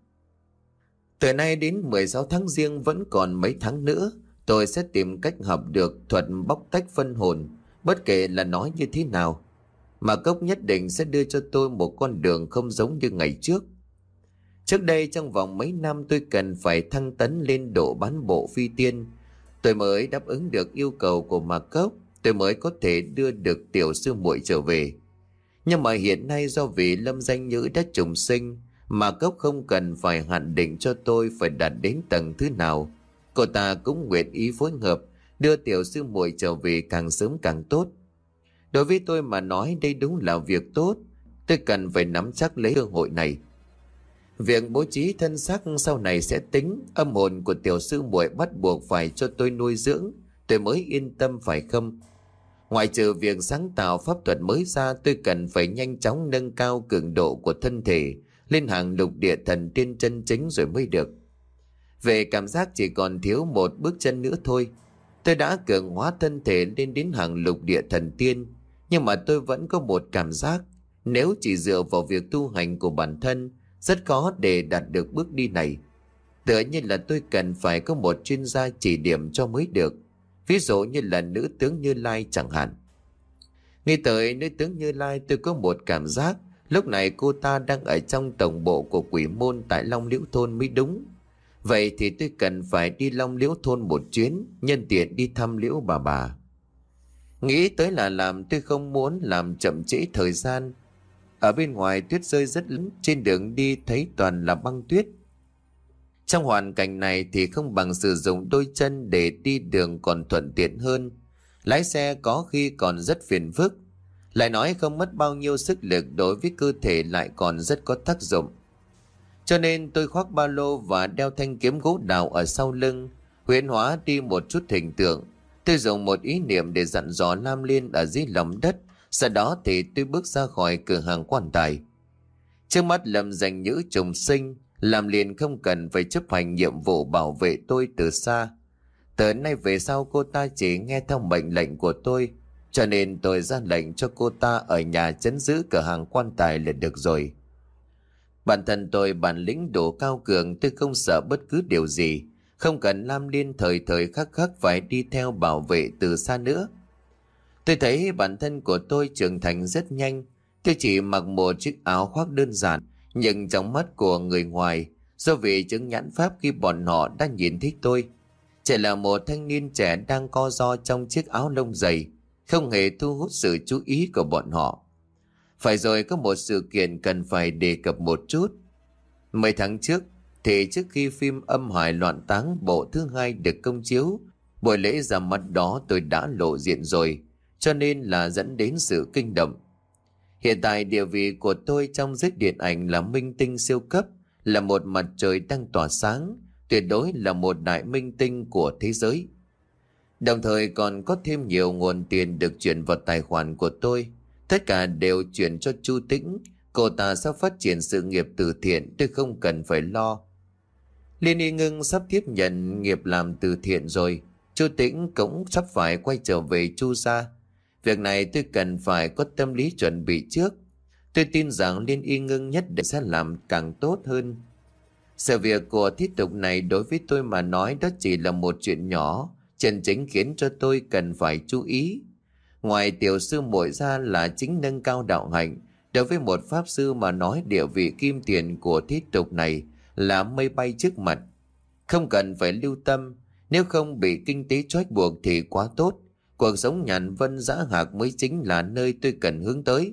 Từ nay đến mười sáu tháng Giêng vẫn còn mấy tháng nữa, tôi sẽ tìm cách học được thuật bóc tách phân hồn, bất kể là nói như thế nào. Mà Cốc nhất định sẽ đưa cho tôi một con đường không giống như ngày trước. Trước đây trong vòng mấy năm tôi cần phải thăng tấn lên độ bán bộ phi tiên. Tôi mới đáp ứng được yêu cầu của Mạc Cốc, tôi mới có thể đưa được tiểu sư muội trở về. Nhưng mà hiện nay do vì Lâm Danh Nhữ đã trùng sinh, Mạc Cốc không cần phải hạn định cho tôi phải đạt đến tầng thứ nào. Cô ta cũng nguyện ý phối hợp đưa tiểu sư muội trở về càng sớm càng tốt. Đối với tôi mà nói đây đúng là việc tốt. Tôi cần phải nắm chắc lấy cơ hội này. Việc bố trí thân xác sau này sẽ tính. Âm hồn của tiểu sư muội bắt buộc phải cho tôi nuôi dưỡng, tôi mới yên tâm phải không? Ngoài trừ việc sáng tạo pháp thuật mới ra, tôi cần phải nhanh chóng nâng cao cường độ của thân thể lên hàng lục địa thần tiên chân chính rồi mới được. Về cảm giác chỉ còn thiếu một bước chân nữa thôi. Tôi đã cường hóa thân thể lên đến hàng lục địa thần tiên, nhưng mà tôi vẫn có một cảm giác nếu chỉ dựa vào việc tu hành của bản thân rất khó để đạt được bước đi này. Tựa như là tôi cần phải có một chuyên gia chỉ điểm cho mới được. Ví dụ như là nữ tướng Như Lai chẳng hạn. Nghĩ tới nữ tướng Như Lai, tôi có một cảm giác lúc này cô ta đang ở trong tổng bộ của Quỷ Môn tại Long Liễu Thôn mới đúng. Vậy thì tôi cần phải đi Long Liễu Thôn một chuyến, nhân tiện đi thăm Liễu bà bà. Nghĩ tới là làm, tôi không muốn làm chậm trễ thời gian. Ở bên ngoài tuyết rơi rất lớn, trên đường đi thấy toàn là băng tuyết. Trong hoàn cảnh này thì không bằng sử dụng đôi chân để đi đường còn thuận tiện hơn. Lái xe có khi còn rất phiền phức. Lại nói không mất bao nhiêu sức lực, đối với cơ thể lại còn rất có tác dụng. Cho nên tôi khoác ba lô và đeo thanh kiếm gỗ đào ở sau lưng, huyễn hóa đi một chút hình tượng. Tôi dùng một ý niệm để dặn dò Lam Liên ở dưới lòng đất. Sau đó thì tôi bước ra khỏi cửa hàng quan tài. Trước mắt Lâm Danh Nhữ trùng sinh, Lam Liên không cần phải chấp hành nhiệm vụ bảo vệ tôi từ xa. Từ nay về sau cô ta chỉ nghe theo mệnh lệnh của tôi, cho nên tôi ra lệnh cho cô ta ở nhà trấn giữ cửa hàng quan tài là được rồi. Bản thân tôi bản lĩnh đủ cao cường, tôi không sợ bất cứ điều gì, không cần Lam Liên thời thời khắc khắc phải đi theo bảo vệ từ xa nữa. Tôi thấy bản thân của tôi trưởng thành rất nhanh. Tôi chỉ mặc một chiếc áo khoác đơn giản, nhưng trong mắt của người ngoài, do vì chứng nhãn pháp khi bọn họ đã nhìn thấy tôi, chỉ là một thanh niên trẻ đang co ro trong chiếc áo lông dày, không hề thu hút sự chú ý của bọn họ. Phải rồi, có một sự kiện cần phải đề cập một chút. Mấy tháng trước, thì trước khi phim Âm Hải Loạn Táng bộ thứ hai được công chiếu, buổi lễ ra mắt đó tôi đã lộ diện rồi, cho nên là dẫn đến sự kinh động. Hiện tại địa vị của tôi trong giới điện ảnh là minh tinh siêu cấp, là một mặt trời đang tỏa sáng, tuyệt đối là một đại minh tinh của thế giới. Đồng thời còn có thêm nhiều nguồn tiền được chuyển vào tài khoản của tôi. Tất cả đều chuyển cho Chu Tĩnh. Cô ta sẽ phát triển sự nghiệp từ thiện, tôi không cần phải lo. Liên Y Ngưng sắp tiếp nhận nghiệp làm từ thiện rồi. Chu Tĩnh cũng sắp phải quay trở về Chu gia. Việc này tôi cần phải có tâm lý chuẩn bị trước. Tôi tin rằng Liên Y Ngưng nhất định sẽ làm càng tốt hơn. Sự việc của thiết tục này đối với tôi mà nói đó chỉ là một chuyện nhỏ, chân chính khiến cho tôi cần phải chú ý. Ngoài tiểu sư muội ra là chính nâng cao đạo hạnh, đối với một pháp sư mà nói địa vị kim tiền của thiết tục này là mây bay trước mặt. Không cần phải lưu tâm, nếu không bị kinh tế trói buộc thì quá tốt. Cuộc sống nhàn vân dã hạc mới chính là nơi tôi cần hướng tới.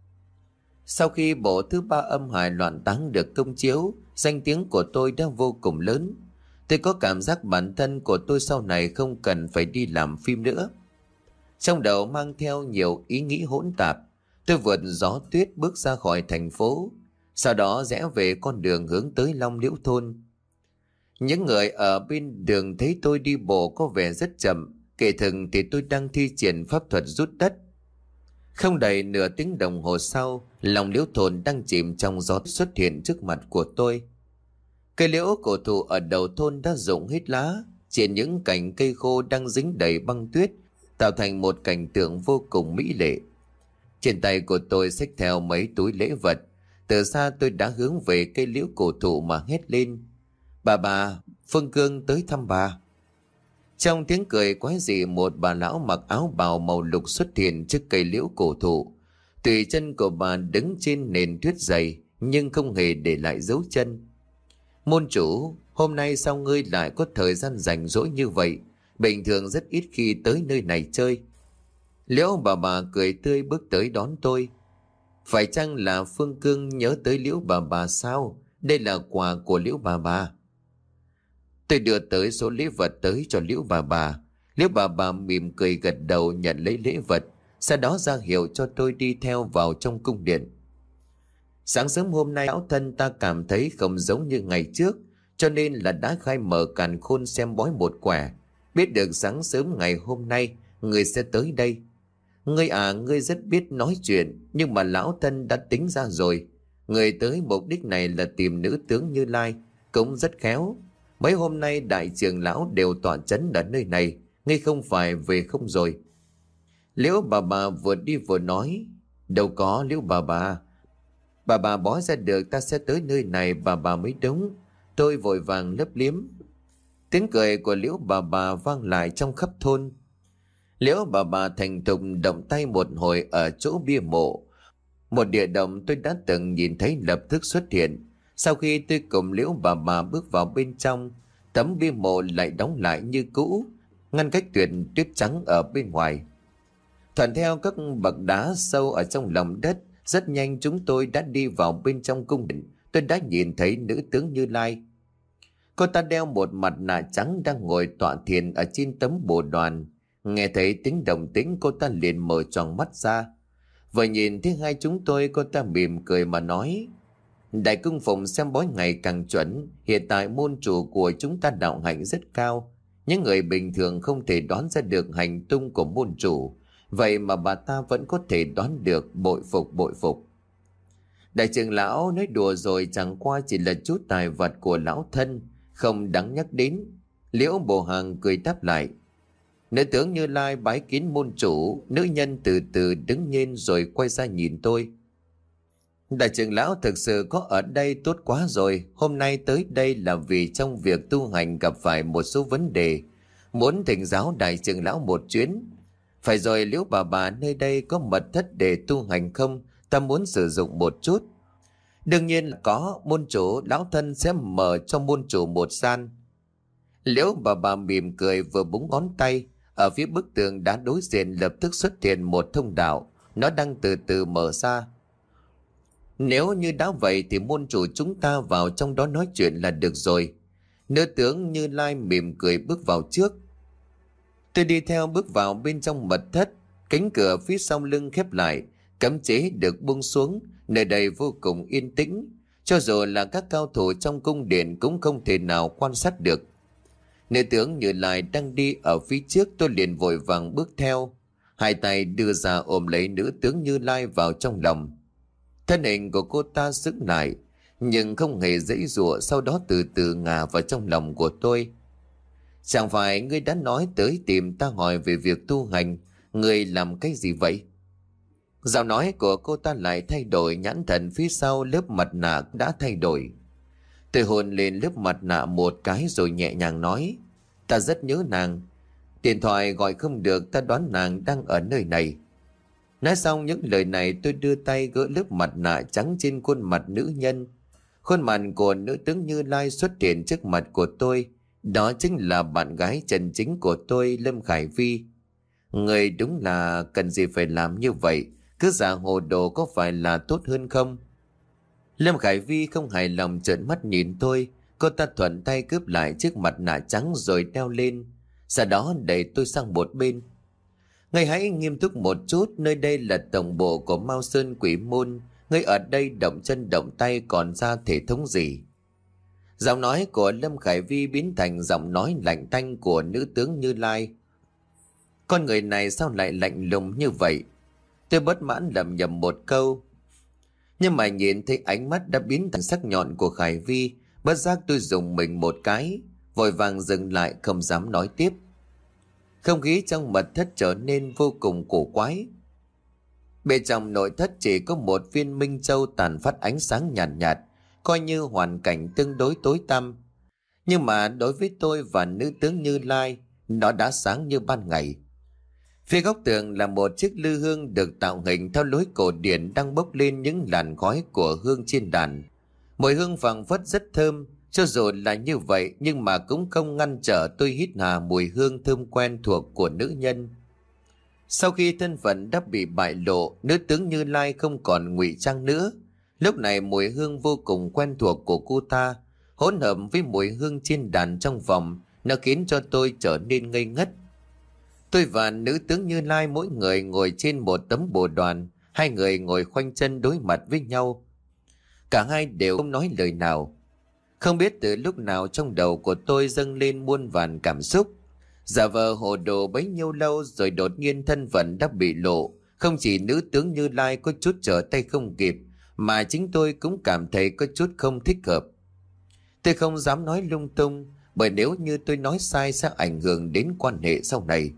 Sau khi bộ thứ ba âm hài loạn táng được công chiếu, danh tiếng của tôi đã vô cùng lớn. Tôi có cảm giác bản thân của tôi sau này không cần phải đi làm phim nữa. Trong đầu mang theo nhiều ý nghĩ hỗn tạp, tôi vượt gió tuyết bước ra khỏi thành phố, sau đó rẽ về con đường hướng tới Long Liễu thôn. Những người ở bên đường thấy tôi đi bộ có vẻ rất chậm, kể thừng thì tôi đang thi triển pháp thuật rút đất. Không đầy nửa tiếng đồng hồ sau, Long Liễu thôn đang chìm trong gió xuất hiện trước mặt của tôi. Cây liễu cổ thụ ở đầu thôn đã rụng hết lá, chỉ những cành cây khô đang dính đầy băng tuyết, tạo thành một cảnh tượng vô cùng mỹ lệ. Trên tay của tôi xách theo mấy túi lễ vật. Từ xa tôi đã hướng về cây liễu cổ thụ mà hét lên: "Bà bà, Phương Cương tới thăm bà." Trong tiếng cười quái dị, một bà lão mặc áo bào màu lục xuất hiện trước cây liễu cổ thụ. Tùy chân của bà đứng trên nền tuyết dày nhưng không hề để lại dấu chân. "Môn chủ, hôm nay sao ngươi lại có thời gian rảnh rỗi như vậy? Bình thường rất ít khi tới nơi này chơi." Liễu bà bà cười tươi bước tới đón tôi. "Phải chăng là Phương Cương nhớ tới Liễu bà bà sao? Đây là quà của Liễu bà bà." Tôi đưa tới số lễ vật tới cho Liễu bà bà. Liễu bà bà mỉm cười gật đầu nhận lấy lễ vật, sau đó ra hiệu cho tôi đi theo vào trong cung điện. Sáng sớm hôm nay lão thân ta cảm thấy không giống như ngày trước, cho nên là đã khai mở càn khôn xem bói một quẻ. Biết được sáng sớm ngày hôm nay người sẽ tới đây. "Ngươi à, ngươi rất biết nói chuyện, nhưng mà lão thân đã tính ra rồi. Người tới mục đích này là tìm nữ tướng Như Lai, cũng rất khéo. Mấy hôm nay đại trưởng lão đều tọa chấn ở nơi này, ngươi không phải về không rồi?" Liễu bà bà vừa đi vừa nói: "Đâu có Liễu bà bà. Bà bà bói ra được ta sẽ tới nơi này bà bà mới đúng." Tôi vội vàng lấp liếm. Tiếng cười của Liễu bà bà vang lại trong khắp thôn. Liễu bà bà thành thục động tay một hồi ở chỗ bia mộ. Một địa động tôi đã từng nhìn thấy lập tức xuất hiện. Sau khi tôi cùng Liễu bà bà bước vào bên trong, tấm bia mộ lại đóng lại như cũ, ngăn cách tuyệt tuyết trắng ở bên ngoài. Thuận theo các bậc đá sâu ở trong lòng đất, rất nhanh chúng tôi đã đi vào bên trong cung điện. Tôi đã nhìn thấy nữ tướng Như Lai. Cô ta đeo một mặt nạ trắng đang ngồi tọa thiền ở trên tấm bồ đoàn. Nghe thấy tiếng động tĩnh, cô ta liền mở tròn mắt ra. Vừa nhìn thấy hai chúng tôi, cô ta mỉm cười mà nói: "Đại cung phụng xem bói ngày càng chuẩn. Hiện tại môn chủ của chúng ta đạo hạnh rất cao. Những người bình thường không thể đoán ra được hành tung của môn chủ. Vậy mà bà ta vẫn có thể đoán được, bội phục bội phục." Đại trưởng lão nói đùa rồi, chẳng qua chỉ là chút tài vật của lão thân, không đáng nhắc đến. Liễu Bồ Hàng cười đáp lại: "Nữ tướng Như Lai bái kiến môn chủ." Nữ nhân từ từ đứng lên rồi quay ra nhìn tôi. "Đại trưởng lão thực sự có ở đây tốt quá rồi. Hôm nay tới đây là vì trong việc tu hành gặp phải một số vấn đề, muốn thỉnh giáo đại trưởng lão một chuyến." "Phải rồi Liễu bà bà, nơi đây có mật thất để tu hành không? Ta muốn sử dụng một chút." "Đương nhiên là có, môn chủ, lão thân sẽ mở cho môn chủ một gian." Liễu bà bà mỉm cười vừa búng ngón tay. Ở phía bức tường đá đối diện lập tức xuất hiện một thông đạo, nó đang từ từ mở ra. "Nếu như đã vậy thì môn chủ chúng ta vào trong đó nói chuyện là được rồi." Nữ tướng Như Lai mỉm cười bước vào trước. Tôi đi theo bước vào bên trong mật thất. Cánh cửa phía sau lưng khép lại, cấm chế được buông xuống, nơi đây vô cùng yên tĩnh. Cho dù là các cao thủ trong cung điện cũng không thể nào quan sát được. Nữ tướng Như Lai đang đi ở phía trước, tôi liền vội vàng bước theo. Hai tay đưa ra ôm lấy nữ tướng Như Lai vào trong lòng. Thân hình của cô ta sững lại, nhưng không hề giãy giụa, sau đó từ từ ngả vào trong lòng của tôi. Chẳng phải ngươi đã nói tới tìm ta hỏi về việc tu hành, ngươi làm cái gì vậy? Giọng nói của cô ta lại thay đổi, nhãn thần phía sau lớp mặt nạ đã thay đổi. Tôi hôn lên lớp mặt nạ một cái rồi nhẹ nhàng nói, ta rất nhớ nàng. Điện thoại gọi không được, ta đoán nàng đang ở nơi này. Nói xong những lời này, tôi đưa tay gỡ lớp mặt nạ trắng trên khuôn mặt nữ nhân. Khuôn mặt của nữ tướng Như Lai xuất hiện trước mặt của tôi. Đó chính là bạn gái chân chính của tôi, Lâm Khải Vi. Người đúng là cần gì phải làm như vậy, cứ giả hồ đồ có phải là tốt hơn không? Lâm Khải Vi không hài lòng trợn mắt nhìn tôi. Cô ta thuận tay cướp lại chiếc mặt nạ trắng rồi đeo lên, sau đó đẩy tôi sang một bên. Ngươi hãy nghiêm túc một chút, nơi đây là tổng bộ của Mao Sơn Quỷ Môn. Ngươi ở đây động chân động tay còn ra thể thống gì? Giọng nói của Lâm Khải Vi biến thành giọng nói lạnh tanh của nữ tướng Như Lai. Con người này sao lại lạnh lùng như vậy? Tôi bất mãn lẩm nhẩm một câu. Nhưng mà nhìn thấy ánh mắt đã biến thành sắc nhọn của Khải Vi, bất giác tôi dùng mình một cái, vội vàng dừng lại không dám nói tiếp. Không khí trong mật thất trở nên vô cùng cổ quái. Bên trong nội thất chỉ có một viên minh châu tàn phát ánh sáng nhàn nhạt, nhạt, coi như hoàn cảnh tương đối tối tăm. Nhưng mà đối với tôi và nữ tướng Như Lai, nó đã sáng như ban ngày. Phía góc tường là một chiếc lư hương được tạo hình theo lối cổ điển đang bốc lên những làn khói của hương chiên đàn. Mùi hương phảng phất rất thơm, cho dù là như vậy nhưng mà cũng không ngăn trở tôi hít hà mùi hương thơm quen thuộc của nữ nhân. Sau khi thân phận đã bị bại lộ, nữ tướng Như Lai không còn ngụy trang nữa. Lúc này mùi hương vô cùng quen thuộc của cô ta hỗn hợp với mùi hương chiên đàn trong phòng, nó khiến cho tôi trở nên ngây ngất. Tôi và nữ tướng Như Lai mỗi người ngồi trên một tấm bồ đoàn, hai người ngồi khoanh chân đối mặt với nhau. Cả hai đều không nói lời nào. Không biết từ lúc nào trong đầu của tôi dâng lên muôn vàn cảm xúc. Giả vờ hồ đồ bấy nhiêu lâu rồi đột nhiên thân phận đã bị lộ. Không chỉ nữ tướng Như Lai có chút trở tay không kịp, mà chính tôi cũng cảm thấy có chút không thích hợp. Tôi không dám nói lung tung, bởi nếu như tôi nói sai sẽ ảnh hưởng đến quan hệ sau này.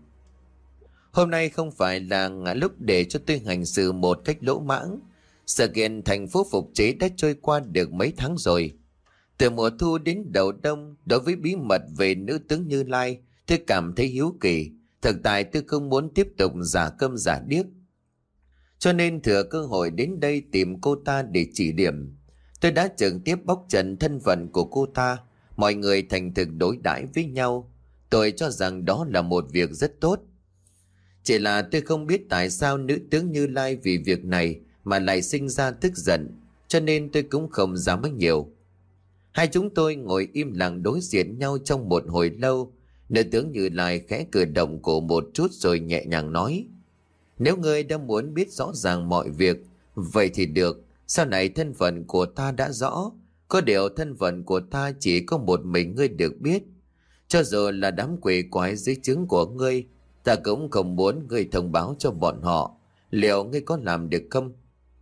Hôm nay không phải là lúc để cho tôi hành xử một cách lỗ mãng. Sự kiện thành phố phục chế đã trôi qua được mấy tháng rồi. Từ mùa thu đến đầu đông, đối với bí mật về nữ tướng Như Lai, tôi cảm thấy hiếu kỳ. Thực tại tôi không muốn tiếp tục giả câm giả điếc. Cho nên thừa cơ hội đến đây tìm cô ta để chỉ điểm. Tôi đã trực tiếp bóc trần thân phận của cô ta. Mọi người thành thực đối đãi với nhau. Tôi cho rằng đó là một việc rất tốt. Chỉ là tôi không biết tại sao nữ tướng Như Lai vì việc này mà lại sinh ra tức giận, cho nên tôi cũng không dám nói nhiều. Hai chúng tôi ngồi im lặng đối diện nhau trong một hồi lâu. Nữ tướng Như Lai khẽ cử động cổ một chút rồi nhẹ nhàng nói: Nếu ngươi đã muốn biết rõ ràng mọi việc, vậy thì được. Sau này thân phận của ta đã rõ. Có điều thân phận của ta chỉ có một mình ngươi được biết. Cho dù là đám quỷ quái dưới trướng của ngươi, ta cũng không muốn ngươi thông báo cho bọn họ. Liệu ngươi có làm được không?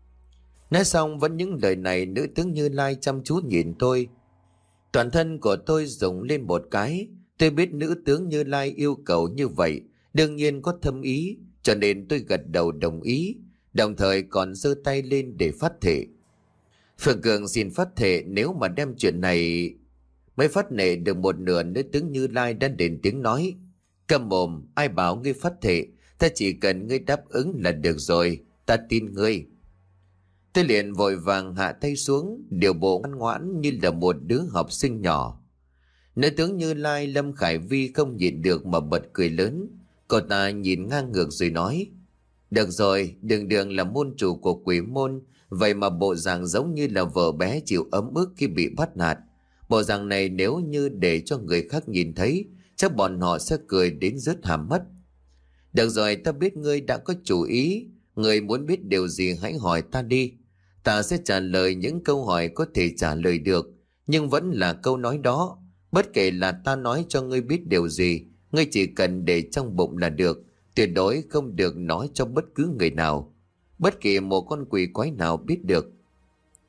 Nói xong vẫn những lời này, nữ tướng Như Lai chăm chú nhìn tôi. Toàn thân của tôi rung lên một cái. Tôi biết nữ tướng Như Lai yêu cầu như vậy đương nhiên có thâm ý, cho nên tôi gật đầu đồng ý, đồng thời còn giơ tay lên để phát thệ. Phượng Cường xin phát thệ nếu mà đem chuyện này. Mới phát nệ được một nửa, nữ tướng Như Lai đã đến tiếng nói: Cầm mồm, ai bảo ngươi phát thệ? Ta chỉ cần ngươi đáp ứng là được rồi, ta tin ngươi. Tôi liền vội vàng hạ tay xuống, điều bộ ngoan ngoãn như là một đứa học sinh nhỏ. Nữ tướng Như Lai Lâm Khải Vi không nhịn được mà bật cười lớn. Cô ta nhìn ngang ngược rồi nói: Được rồi, đường đường là môn chủ của quỷ môn, vậy mà bộ dạng giống như là vợ bé chịu ấm ức khi bị bắt nạt. Bộ dạng này nếu như để cho người khác nhìn thấy, chắc bọn họ sẽ cười đến rớt hàm mất. Được rồi, ta biết ngươi đã có chủ ý. Ngươi muốn biết điều gì hãy hỏi ta đi. Ta sẽ trả lời những câu hỏi có thể trả lời được, nhưng vẫn là câu nói đó. Bất kể là ta nói cho ngươi biết điều gì, ngươi chỉ cần để trong bụng là được. Tuyệt đối không được nói cho bất cứ người nào, bất kỳ một con quỷ quái nào biết được.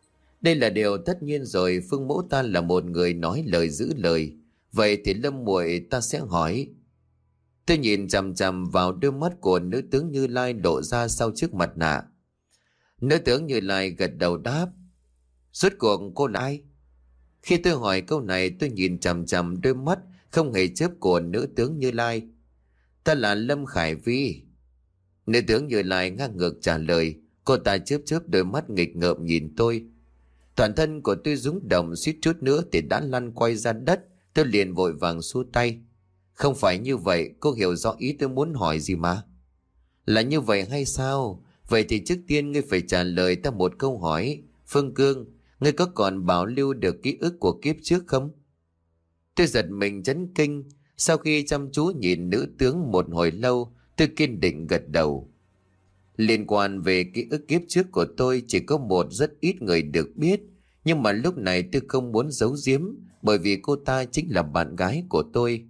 Đây là điều tất nhiên rồi, Phương mẫu ta là một người nói lời giữ lời. Vậy thì Lâm muội ta sẽ hỏi. Tôi nhìn chằm chằm vào đôi mắt của nữ tướng Như Lai lộ ra sau chiếc mặt nạ. Nữ tướng Như Lai gật đầu đáp. Rốt cuộc cô là ai? Khi tôi hỏi câu này, tôi nhìn chằm chằm đôi mắt không hề chớp của nữ tướng Như Lai. Ta là Lâm Khải Vi. Nữ tướng Như Lai ngang ngược trả lời. Cô ta chớp chớp đôi mắt nghịch ngợm nhìn tôi. Toàn thân của tôi rúng động, suýt chút nữa thì đã lăn quay ra đất. Tôi liền vội vàng xua tay. Không phải như vậy, cô hiểu rõ ý tôi muốn hỏi gì mà. Là như vậy hay sao? Vậy thì trước tiên ngươi phải trả lời ta một câu hỏi. Phương Cương, ngươi có còn bảo lưu được ký ức của kiếp trước không? Tôi giật mình chấn kinh. Sau khi chăm chú nhìn nữ tướng một hồi lâu, tôi kiên định gật đầu. Liên quan về ký ức kiếp trước của tôi chỉ có một rất ít người được biết. Nhưng mà lúc này tôi không muốn giấu giếm, bởi vì cô ta chính là bạn gái của tôi.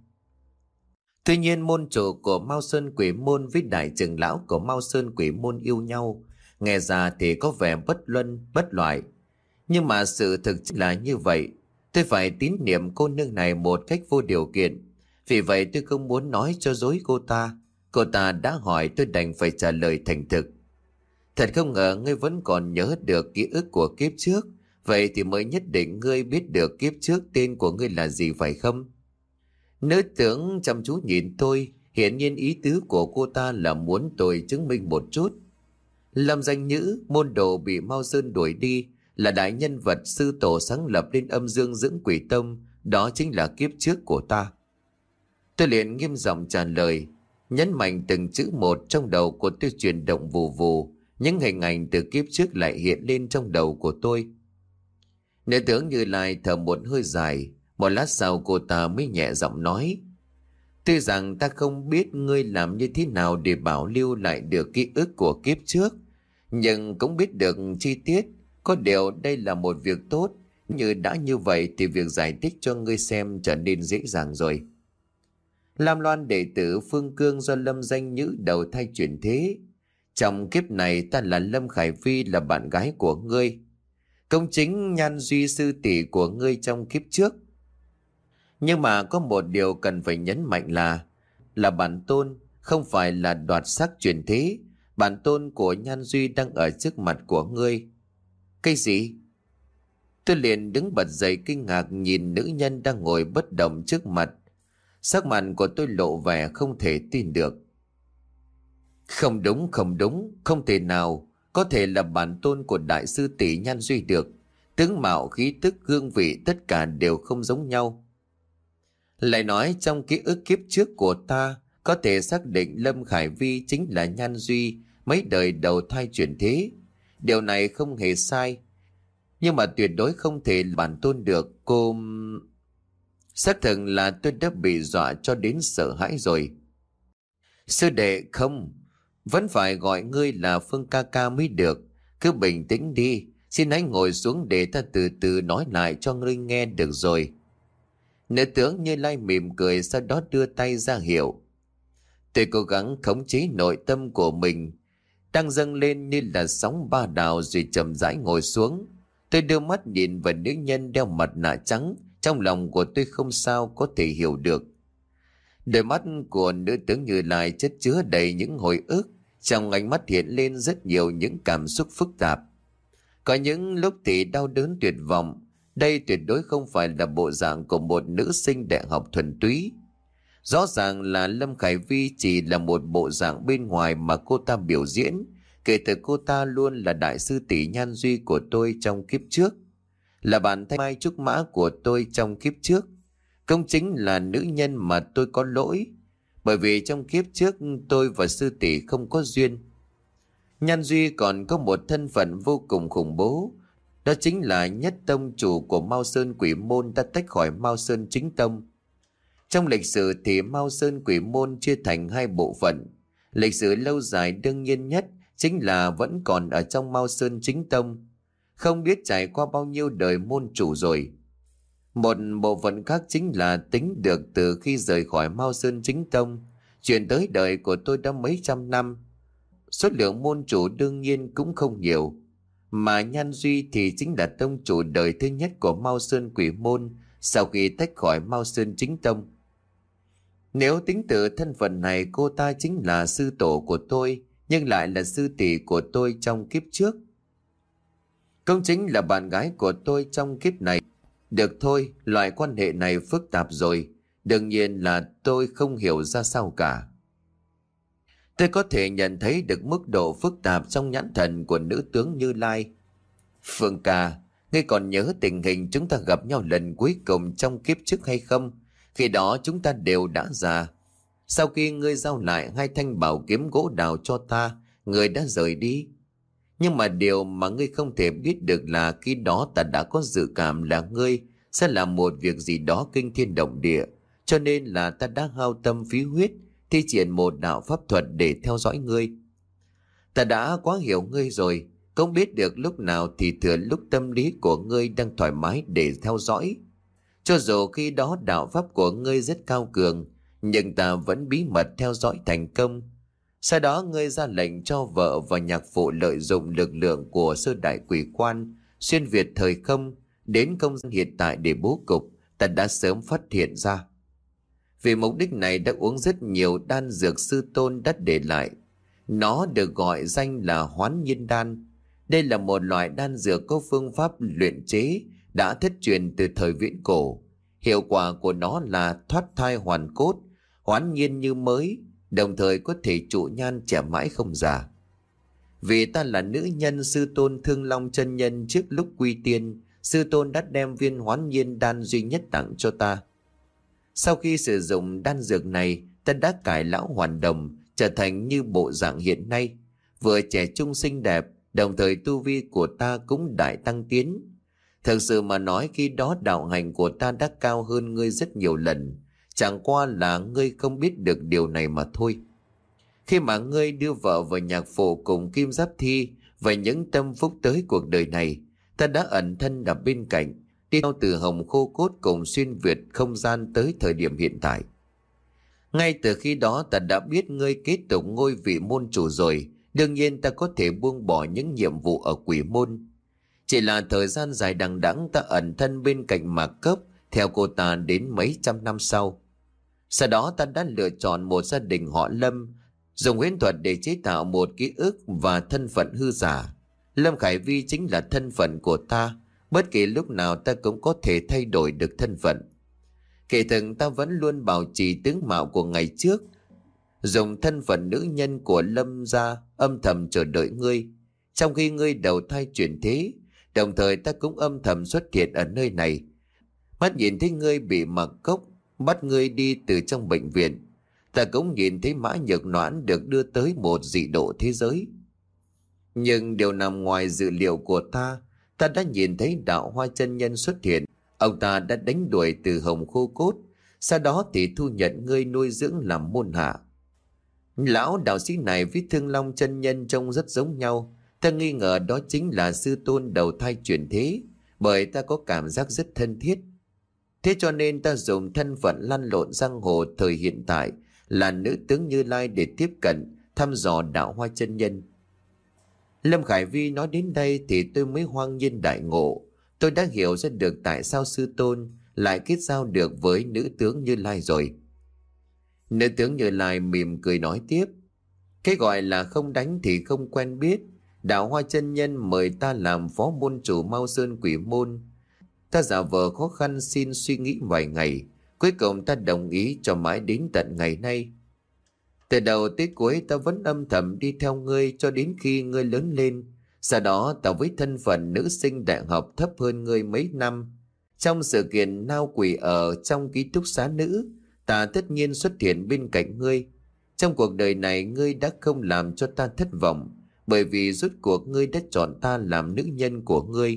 Tuy nhiên môn chủ của Mao Sơn Quỷ Môn với đại trưởng lão của Mao Sơn Quỷ Môn yêu nhau, nghe ra thì có vẻ bất luân, bất loại. Nhưng mà sự thực là như vậy. Tôi phải tín niệm cô nương này một cách vô điều kiện. Vì vậy tôi không muốn nói cho dối cô ta. Cô ta đã hỏi, tôi đành phải trả lời thành thực. Thật không ngờ ngươi vẫn còn nhớ được ký ức của kiếp trước. Vậy thì mới nhất định ngươi biết được kiếp trước tên của ngươi là gì phải không? Nữ tướng chăm chú nhìn tôi, hiển nhiên ý tứ của cô ta là muốn tôi chứng minh một chút. Lâm Danh Nhữ, môn đồ bị Mao Sơn đuổi đi, là đại nhân vật sư tổ sáng lập lên Âm Dương Dưỡng Quỷ Tông, đó chính là kiếp trước của ta. Tôi liền nghiêm giọng trả lời, nhấn mạnh từng chữ một. Trong đầu của tôi chuyển động vù vù, những hình ảnh từ kiếp trước lại hiện lên trong đầu của tôi. Nữ tướng Như Lai thở một hơi dài. Một lát sau cô ta mới nhẹ giọng nói, tuy rằng ta không biết ngươi làm như thế nào để bảo lưu lại được ký ức của kiếp trước, nhưng cũng biết được chi tiết. Có điều đây là một việc tốt. Như đã như vậy thì việc giải thích cho ngươi xem trở nên dễ dàng rồi. Lam Loan đệ tử Phương Cương do Lâm Danh Nhữ đầu thai chuyển thế. Trong kiếp này ta là Lâm Khải Vi, là bạn gái của ngươi, công chính Nhan Duy sư tỷ của ngươi trong kiếp trước. Nhưng mà có một điều cần phải nhấn mạnh là Là bản tôn, không phải là đoạt xác chuyển thế. Bản tôn của Nhan Duy đang ở trước mặt của ngươi. Cái gì? Tôi liền đứng bật dậy kinh ngạc nhìn nữ nhân đang ngồi bất động trước mặt. Sắc mặt của tôi lộ vẻ không thể tin được. Không đúng, không đúng, không thể nào có thể là bản tôn của đại sư tỷ Nhan Duy được. Tướng mạo, khí tức, hương vị tất cả đều không giống nhau. Lại nói trong ký ức kiếp trước của ta, có thể xác định Lâm Khải Vi chính là Nhan Duy mấy đời đầu thai chuyển thế. Điều này không hề sai. Nhưng mà tuyệt đối không thể bản tôn được. Cô... Xác thực là tôi đã bị dọa cho đến sợ hãi rồi. Sư đệ không, vẫn phải gọi ngươi là Phương ca ca mới được. Cứ bình tĩnh đi, xin hãy ngồi xuống để ta từ từ nói lại cho ngươi nghe được rồi. Nữ tướng Như Lai mỉm cười, sau đó đưa tay ra hiệu. Tôi cố gắng khống chế nội tâm của mình đang dâng lên như là sóng ba đào, rồi chậm rãi ngồi xuống. Tôi đưa mắt nhìn vào nữ nhân đeo mặt nạ trắng. Trong lòng của tôi không sao có thể hiểu được. Đôi mắt của nữ tướng Như Lai chất chứa đầy những hồi ức. Trong ánh mắt hiện lên rất nhiều những cảm xúc phức tạp. Có những lúc thì đau đớn tuyệt vọng. Đây tuyệt đối không phải là bộ dạng của một nữ sinh đại học thuần túy. Rõ ràng là Lâm Khải Vi chỉ là một bộ dạng bên ngoài mà cô ta biểu diễn. Kể từ cô ta luôn là đại sư tỷ Nhan Duy của tôi trong kiếp trước, là bạn thanh mai trúc mã của tôi trong kiếp trước. Công chính là nữ nhân mà tôi có lỗi, bởi vì trong kiếp trước tôi và sư tỷ không có duyên. Nhan Duy còn có một thân phận vô cùng khủng bố. Đó chính là nhất tông chủ của Mao Sơn Quỷ Môn đã tách khỏi Mao Sơn Chính Tông. Trong lịch sử thì Mao Sơn Quỷ Môn chia thành hai bộ phận. Lịch sử lâu dài đương nhiên nhất chính là vẫn còn ở trong Mao Sơn Chính Tông. Không biết trải qua bao nhiêu đời môn chủ rồi. Một bộ phận khác chính là tính được từ khi rời khỏi Mao Sơn Chính Tông, chuyển tới đời của tôi đã mấy trăm năm. Số lượng môn chủ đương nhiên cũng không nhiều. mà Nhan Duy thì chính là tông chủ đời thứ nhất của Mao Sơn Quỷ Môn sau khi tách khỏi Mao Sơn Chính Tông. Nếu tính từ thân phận này, cô ta chính là sư tổ của tôi, nhưng lại là sư tỷ của tôi trong kiếp trước. Cũng chính là bạn gái của tôi trong kiếp này. Được thôi, loại quan hệ này phức tạp rồi. Đương nhiên là tôi không hiểu ra sao cả. Tôi có thể nhận thấy được mức độ phức tạp trong nhãn thần của nữ tướng Như Lai. Phương ca, ngươi còn nhớ tình hình chúng ta gặp nhau lần cuối cùng trong kiếp trước hay không? Khi đó chúng ta đều đã già. Sau khi ngươi giao lại hai thanh bảo kiếm gỗ đào cho ta, ngươi đã rời đi. Nhưng mà điều mà ngươi không thể biết được là khi đó ta đã có dự cảm là ngươi sẽ làm một việc gì đó kinh thiên động địa. Cho nên là ta đã hao tâm phí huyết, thi triển một đạo pháp thuật để theo dõi ngươi. Ta đã quá hiểu ngươi rồi, không biết được lúc nào thì thừa lúc tâm lý của ngươi đang thoải mái để theo dõi. Cho dù khi đó đạo pháp của ngươi rất cao cường, nhưng ta vẫn bí mật theo dõi thành công. Sau đó ngươi ra lệnh cho vợ và nhạc phụ lợi dụng lực lượng của sơ đại quỷ quan, xuyên việt thời không, đến công dân hiện tại để bố cục, ta đã sớm phát hiện ra. Vì mục đích này đã uống rất nhiều đan dược sư tôn đã để lại. Nó được gọi danh là Hoán Nhiên Đan. Đây là một loại đan dược có phương pháp luyện chế đã thất truyền từ thời viễn cổ. Hiệu quả của nó là thoát thai hoàn cốt, hoán nhiên như mới, đồng thời có thể trụ nhan trẻ mãi không già. Vì ta là nữ nhân, sư tôn Thương Long chân nhân trước lúc quy tiên, sư tôn đã đem viên hoán nhiên đan duy nhất tặng cho ta. Sau khi sử dụng đan dược này, ta đã cải lão hoàn đồng, trở thành như bộ dạng hiện nay, vừa trẻ trung xinh đẹp, đồng thời tu vi của ta cũng đại tăng tiến. Thực sự mà nói, khi đó đạo hành của ta đã cao hơn ngươi rất nhiều lần, chẳng qua là ngươi không biết được điều này mà thôi. Khi mà ngươi đưa vợ và nhạc phụ cùng Kim Giáp Thi về những tâm phúc tới cuộc đời này, ta đã ẩn thân ở bên cạnh, đi theo từ hồng khô cốt cùng xuyên việt không gian tới thời điểm hiện tại. Ngay từ khi đó ta đã biết ngươi kế tục ngôi vị môn chủ rồi, đương nhiên ta có thể buông bỏ những nhiệm vụ ở quỷ môn. Chỉ là thời gian dài đằng đẵng ta ẩn thân bên cạnh Mạc Cấp theo cô ta đến mấy trăm năm sau. Sau đó ta đã lựa chọn một gia đình họ Lâm, dùng huyễn thuật để chế tạo một ký ức và thân phận hư giả. Lâm Khải Vi chính là thân phận của ta, bất kỳ lúc nào ta cũng có thể thay đổi được thân phận. Kể từng ta vẫn luôn bảo trì tướng mạo của ngày trước, dùng thân phận nữ nhân của Lâm gia âm thầm chờ đợi ngươi. Trong khi ngươi đầu thai chuyển thế, đồng thời ta cũng âm thầm xuất hiện ở nơi này. Mắt nhìn thấy ngươi bị Mặc Cốc bắt ngươi đi từ trong bệnh viện, ta cũng nhìn thấy Mã Nhược Noãn được đưa tới một dị độ thế giới. Nhưng điều nằm ngoài dự liệu của ta, ta đã nhìn thấy đạo Hoa chân nhân xuất hiện. Ông ta đã đánh đuổi từ hồng khô cốt, sau đó thì thu nhận ngươi nuôi dưỡng làm môn hạ. Lão đạo sĩ này với Thương Long chân nhân trông rất giống nhau. Ta nghi ngờ đó chính là sư tôn đầu thai chuyển thế, bởi ta có cảm giác rất thân thiết. Thế cho nên ta dùng thân phận lăn lộn giang hồ thời hiện tại là nữ tướng Như Lai để tiếp cận, thăm dò đạo Hoa chân nhân. Lâm Khải Vi nói đến đây thì tôi mới hoang nhiên đại ngộ. Tôi đã hiểu ra được tại sao sư tôn lại kết giao được với nữ tướng Như Lai rồi. Nữ tướng Như Lai mỉm cười nói tiếp. Cái gọi là không đánh thì không quen biết. Đạo Hoa chân nhân mời ta làm phó môn chủ Mao Sơn Quỷ Môn. Ta giả vờ khó khăn xin suy nghĩ vài ngày. Cuối cùng ta đồng ý cho mãi đến tận ngày nay. Từ đầu tới cuối ta vẫn âm thầm đi theo ngươi cho đến khi ngươi lớn lên. Sau đó ta với thân phận nữ sinh đại học thấp hơn ngươi mấy năm. Trong sự kiện nao quỷ ở trong ký túc xá nữ, ta tất nhiên xuất hiện bên cạnh ngươi. Trong cuộc đời này ngươi đã không làm cho ta thất vọng, bởi vì rốt cuộc ngươi đã chọn ta làm nữ nhân của ngươi.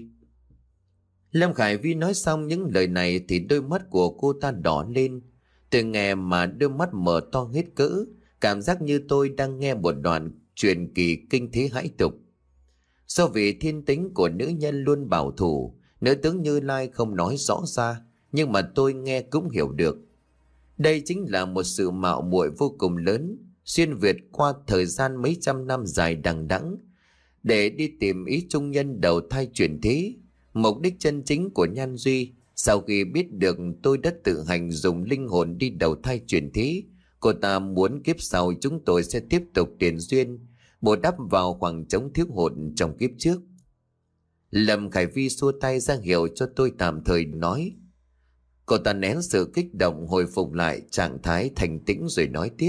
Lâm Khải Vi nói xong những lời này thì đôi mắt của cô ta đỏ lên. Tôi nghe mà đôi mắt mở to hết cỡ, cảm giác như tôi đang nghe một đoạn truyền kỳ kinh thế hãi tục. Do vì thiên tính của nữ nhân luôn bảo thủ, nữ tướng Như Lai không nói rõ ra, nhưng mà tôi nghe cũng hiểu được. Đây chính là một sự mạo muội vô cùng lớn, xuyên việt qua thời gian mấy trăm năm dài đằng đẵng, để đi tìm ý trung nhân đầu thai chuyển thế. Mục đích chân chính của Nhan Duy sau khi biết được tôi đã tự hành dùng linh hồn đi đầu thai chuyển thế, cô ta muốn kiếp sau chúng tôi sẽ tiếp tục tiền duyên, bù đắp vào khoảng trống thiếu hụt trong kiếp trước. Lâm Khải Vi xua tay ra hiệu cho tôi tạm thời nói. Cô ta nén sự kích động hồi phục lại trạng thái thành tĩnh rồi nói tiếp.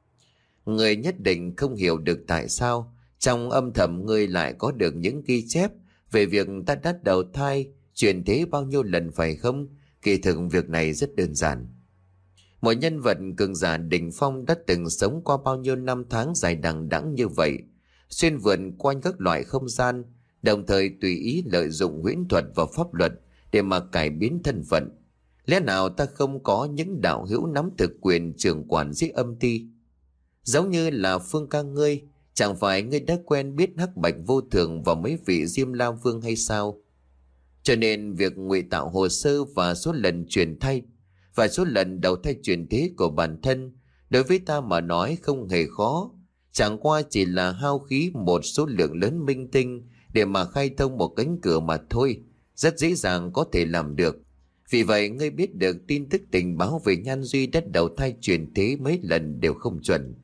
Người nhất định không hiểu được tại sao trong âm thầm ngươi lại có được những ghi chép về việc ta đã đầu thai chuyển thế bao nhiêu lần phải không? Kỳ thực việc này rất đơn giản. Một nhân vật cường giả đỉnh phong đã từng sống qua bao nhiêu năm tháng dài đằng đẵng như vậy, xuyên vượt qua các loại không gian, đồng thời tùy ý lợi dụng huyễn thuật và pháp luật để mà cải biến thân phận. Lẽ nào ta không có những đạo hữu nắm thực quyền trưởng quản dưới âm ty? Giống như là Phương ca ngươi, chẳng phải ngươi đã quen biết Hắc Bạch Vô Thường và mấy vị Diêm La Vương hay sao? Cho nên việc ngụy tạo hồ sơ và số lần chuyển thay và số lần đầu thai chuyển thế của bản thân đối với ta mà nói không hề khó, chẳng qua chỉ là hao khí một số lượng lớn minh tinh để mà khai thông một cánh cửa mà thôi, rất dễ dàng có thể làm được. Vì vậy ngươi biết được tin tức tình báo về Nhan Duy đất đầu thai chuyển thế mấy lần đều không chuẩn.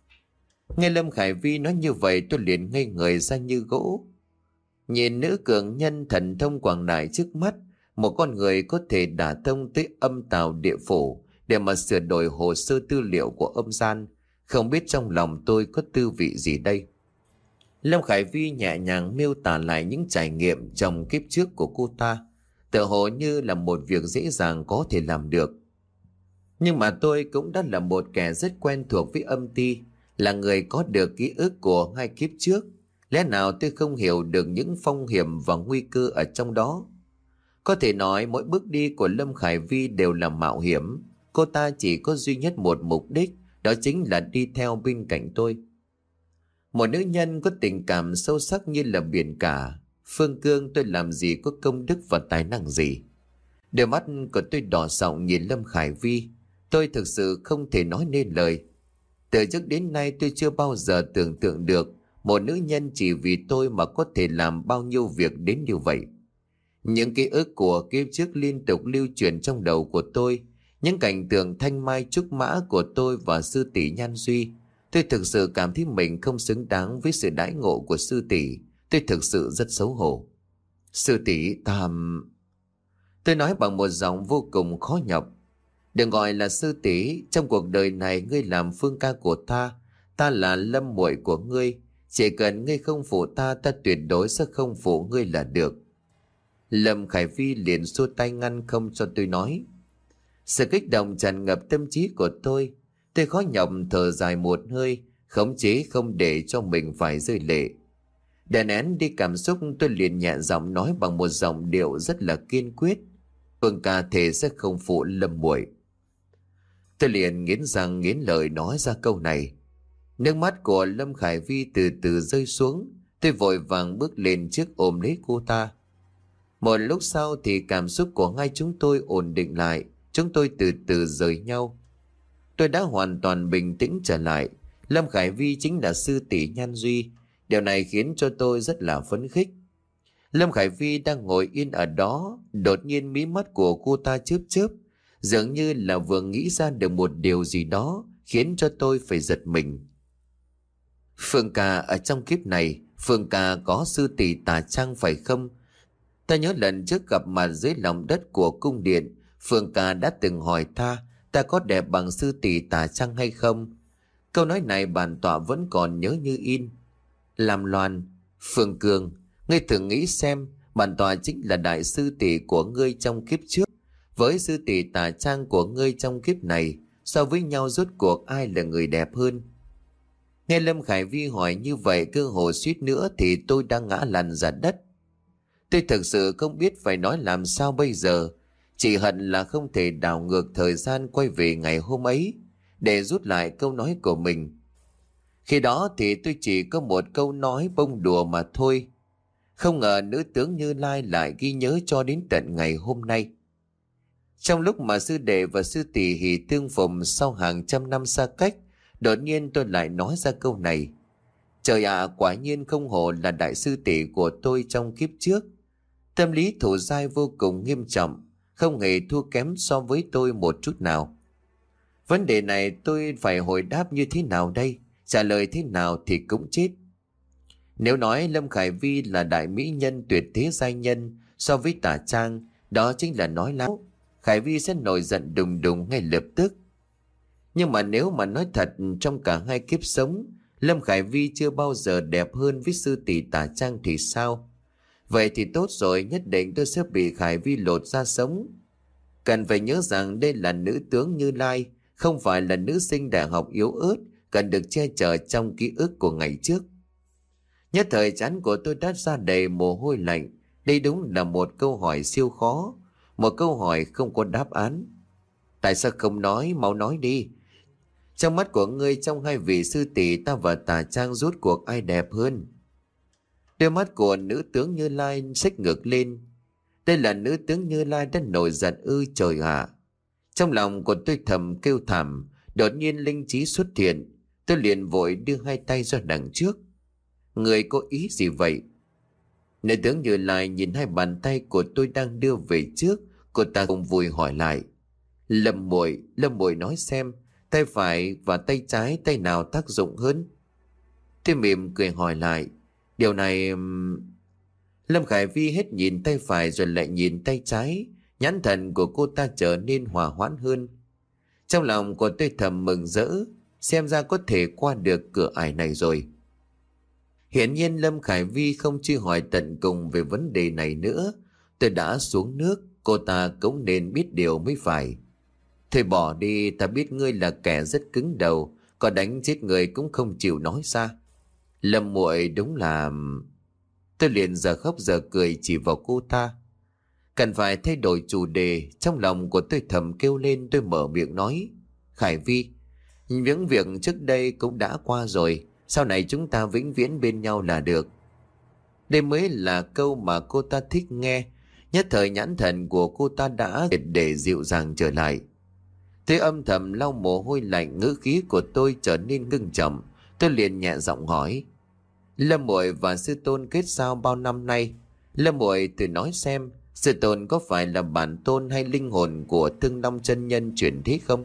Nghe Lâm Khải Vi nói như vậy tôi liền ngây người ra như gỗ. Nhìn nữ cường nhân thần thông quảng đại trước mắt, một con người có thể đả thông tới âm tào địa phủ để mà sửa đổi hồ sơ tư liệu của âm gian, không biết trong lòng tôi có tư vị gì đây. Lâm Khải Vi nhẹ nhàng miêu tả lại những trải nghiệm trong kiếp trước của cô ta, tựa hồ như là một việc dễ dàng có thể làm được. Nhưng mà tôi cũng đã là một kẻ rất quen thuộc với âm ty, là người có được ký ức của hai kiếp trước. Lẽ nào tôi không hiểu được những phong hiểm và nguy cơ ở trong đó? Có thể nói mỗi bước đi của Lâm Khải Vi đều là mạo hiểm. Cô ta chỉ có duy nhất một mục đích, đó chính là đi theo bên cạnh tôi. Một nữ nhân có tình cảm sâu sắc như là biển cả. Phương Cương, tôi làm gì có công đức và tài năng gì? Đôi mắt của tôi đỏ sọng nhìn Lâm Khải Vi. Tôi thực sự không thể nói nên lời. Từ trước đến nay tôi chưa bao giờ tưởng tượng được một nữ nhân chỉ vì tôi mà có thể làm bao nhiêu việc đến như vậy. Những ký ức của kiếp trước liên tục lưu truyền trong đầu của tôi. Những cảnh tượng thanh mai trúc mã của tôi và sư tỷ Nhan Duy. Tôi thực sự cảm thấy mình không xứng đáng với sự đãi ngộ của sư tỷ. Tôi thực sự rất xấu hổ. Sư tỷ ta... Tôi nói bằng một giọng vô cùng khó nhọc. Đừng gọi là sư tỷ, trong cuộc đời này ngươi làm Phương ca của ta, ta là Lâm muội của ngươi. Chỉ cần ngươi không phụ ta, ta tuyệt đối sẽ không phụ ngươi là được. Lâm Khải Vi liền xua tay ngăn không cho tôi nói. Sự kích động tràn ngập tâm trí của tôi. Tôi khó nhọc thở dài một hơi, khống chế không để cho mình phải rơi lệ. Đè nén đi cảm xúc, tôi liền nhẹ giọng nói bằng một giọng điệu rất là kiên quyết. Phương ca thề sẽ không phụ Lâm muội. Tôi liền nghiến răng nghiến lợi nói ra câu này. Nước mắt của Lâm Khải Vi từ từ rơi xuống. Tôi vội vàng bước lên trước ôm lấy cô ta. Một lúc sau thì cảm xúc của hai chúng tôi ổn định lại. Chúng tôi từ từ rời nhau. Tôi đã hoàn toàn bình tĩnh trở lại. Lâm Khải Vi chính là sư tỷ Nhan Duy. Điều này khiến cho tôi rất là phấn khích. Lâm Khải Vi đang ngồi yên ở đó. Đột nhiên mí mắt của cô ta chớp chớp, dường như là vừa nghĩ ra được một điều gì đó khiến cho tôi phải giật mình. Phương ca, ở trong kiếp này Phương ca có sư tỷ Tà Trang phải không? Ta nhớ lần trước gặp mặt dưới lòng đất của cung điện, Phương ca đã từng hỏi ta ta có đẹp bằng sư tỷ Tà Trang hay không. Câu nói này bản tọa vẫn còn nhớ như in. Làm loan, Phương Cường, ngươi thử nghĩ xem, bản tọa chính là đại sư tỷ của ngươi trong kiếp trước, với sư tỷ Tà Trang của ngươi trong kiếp này, so với nhau rốt cuộc ai là người đẹp hơn? Nghe Lâm Khải Vi hỏi như vậy, cơ hồ suýt nữa thì tôi đang ngã lăn ra đất. Tôi thực sự không biết phải nói làm sao bây giờ. Chỉ hận là không thể đảo ngược thời gian quay về ngày hôm ấy để rút lại câu nói của mình. Khi đó thì tôi chỉ có một câu nói bông đùa mà thôi. Không ngờ nữ tướng Như Lai lại ghi nhớ cho đến tận ngày hôm nay. Trong lúc mà sư đệ và sư tỷ hỷ tương phùng sau hàng trăm năm xa cách, đột nhiên tôi lại nói ra câu này. Trời ạ, quả nhiên không hổ là đại sư tỷ của tôi trong kiếp trước. Tâm lý thủ dai vô cùng nghiêm trọng, không hề thua kém so với tôi một chút nào. Vấn đề này tôi phải hồi đáp như thế nào đây? Trả lời thế nào thì cũng chết. Nếu nói Lâm Khải Vi là đại mỹ nhân tuyệt thế giai nhân so với Tả Trang, đó chính là nói láo. Khải Vi sẽ nổi giận đùng đùng ngay lập tức. Nhưng mà nếu mà nói thật, trong cả hai kiếp sống, Lâm Khải Vi chưa bao giờ đẹp hơn với sư tỷ Tả Trang thì sao? Vậy thì tốt rồi, nhất định tôi sẽ bị Khải Vi lột ra sống. Cần phải nhớ rằng đây là nữ tướng Như Lai, không phải là nữ sinh đại học yếu ớt, cần được che chở trong ký ức của ngày trước. Nhất thời trán của tôi đã ra đầy mồ hôi lạnh. Đây đúng là một câu hỏi siêu khó, một câu hỏi không có đáp án. Tại sao không nói, mau nói đi. Trong mắt của ngươi, trong hai vị sư tỷ ta và Tả Trang rốt cuộc ai đẹp hơn? Đôi mắt của nữ tướng Như Lai xích ngược lên. Đây là nữ tướng Như Lai đã nổi giận ư trời ạ. Trong lòng của tôi thầm kêu thảm, đột nhiên linh trí xuất hiện. Tôi liền vội đưa hai tay ra đằng trước. Người có ý gì vậy? Nữ tướng Như Lai nhìn hai bàn tay của tôi đang đưa về trước, cô ta không vui hỏi lại. Lâm muội, Lâm muội nói xem, tay phải và tay trái tay nào tác dụng hơn? Tôi mỉm cười hỏi lại. Điều này... Lâm Khải Vi hết nhìn tay phải rồi lại nhìn tay trái. Nhãn thần của cô ta trở nên hòa hoãn hơn. Trong lòng của tôi thầm mừng rỡ, xem ra có thể qua được cửa ải này rồi. Hiển nhiên Lâm Khải Vi không truy hỏi tận cùng về vấn đề này nữa. Tôi đã xuống nước, cô ta cũng nên biết điều mới phải. Thôi bỏ đi, ta biết ngươi là kẻ rất cứng đầu, có đánh chết người cũng không chịu nói ra. Lâm muội đúng là... Tôi liền giờ khóc giờ cười chỉ vào cô ta. Cần phải thay đổi chủ đề. Trong lòng của tôi thầm kêu lên, tôi mở miệng nói. Khải Vi, những việc trước đây cũng đã qua rồi, sau này chúng ta vĩnh viễn bên nhau là được. Đây mới là câu mà cô ta thích nghe. Nhất thời nhãn thần của cô ta đã để dịu dàng trở lại. Tôi âm thầm lau mồ hôi lạnh, ngữ khí của tôi trở nên ngưng trọng. Tôi liền nhẹ giọng hỏi. Lâm muội và sư tôn kết giao bao năm nay? Lâm muội thử nói xem, sư tôn có phải là bản tôn hay linh hồn của Thương Long chân nhân chuyển thế không?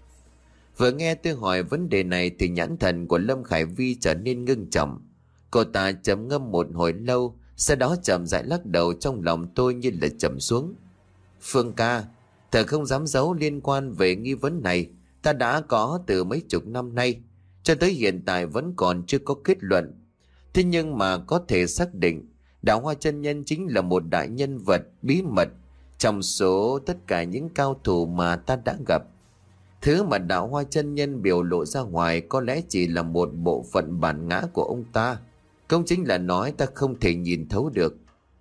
Vừa nghe tôi hỏi vấn đề này thì nhãn thần của Lâm Khải Vi trở nên ngưng trọng. Cô ta trầm ngâm một hồi lâu, sau đó chậm rãi lắc đầu. Trong lòng tôi như là trầm xuống. Phương ca, th không dám giấu liên quan về nghi vấn này. Ta đã có từ mấy chục năm nay, cho tới hiện tại vẫn còn chưa có kết luận. Thế nhưng mà có thể xác định Đạo Hoa chân nhân chính là một đại nhân vật bí mật trong số tất cả những cao thủ mà ta đã gặp. Thứ mà Đạo Hoa chân nhân biểu lộ ra ngoài có lẽ chỉ là một bộ phận bản ngã của ông ta. Cũng chính là nói ta không thể nhìn thấu được.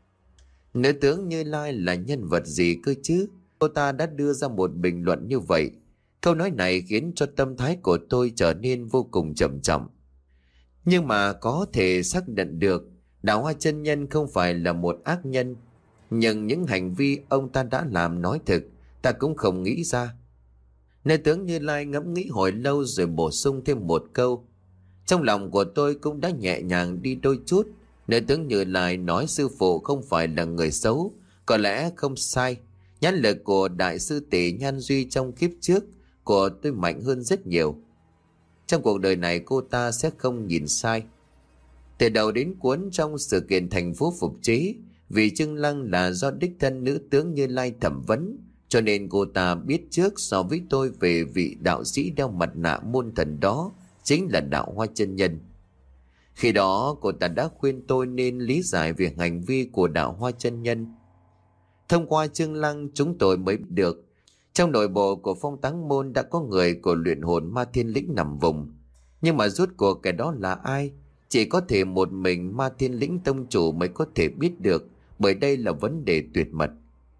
Nữ tướng Như Lai là nhân vật gì cơ chứ? Cô ta đã đưa ra một bình luận như vậy. Câu nói này khiến cho tâm thái của tôi trở nên vô cùng trầm trọng. Nhưng mà có thể xác định được Đạo Hoa chân nhân không phải là một ác nhân. Nhưng những hành vi ông ta đã làm nói thực, ta cũng không nghĩ ra. Nữ tướng Như Lai ngẫm nghĩ hồi lâu rồi bổ sung thêm một câu. Trong lòng của tôi cũng đã nhẹ nhàng đi đôi chút. Nữ tướng Như Lai nói sư phụ không phải là người xấu, có lẽ không sai. Nhãn lực của đại sư tỷ Nhan Duy trong kiếp trước của tôi mạnh hơn rất nhiều. Trong cuộc đời này cô ta sẽ không nhìn sai. Từ đầu đến cuối trong sự kiện thành phố phục chế, vì Trương Lăng là do đích thân nữ tướng Như Lai thẩm vấn, cho nên cô ta biết trước so với tôi về vị đạo sĩ đeo mặt nạ môn thần đó chính là Đạo Hoa chân nhân. Khi đó cô ta đã khuyên tôi nên lý giải về hành vi của Đạo Hoa chân nhân. Thông qua Trương Lăng chúng tôi mới biết được trong nội bộ của Phong Táng môn đã có người của luyện hồn Ma Thiên Lĩnh nằm vùng. Nhưng mà rốt cuộc cái đó là ai? Chỉ có thể một mình Ma Thiên Lĩnh tông chủ mới có thể biết được, bởi đây là vấn đề tuyệt mật.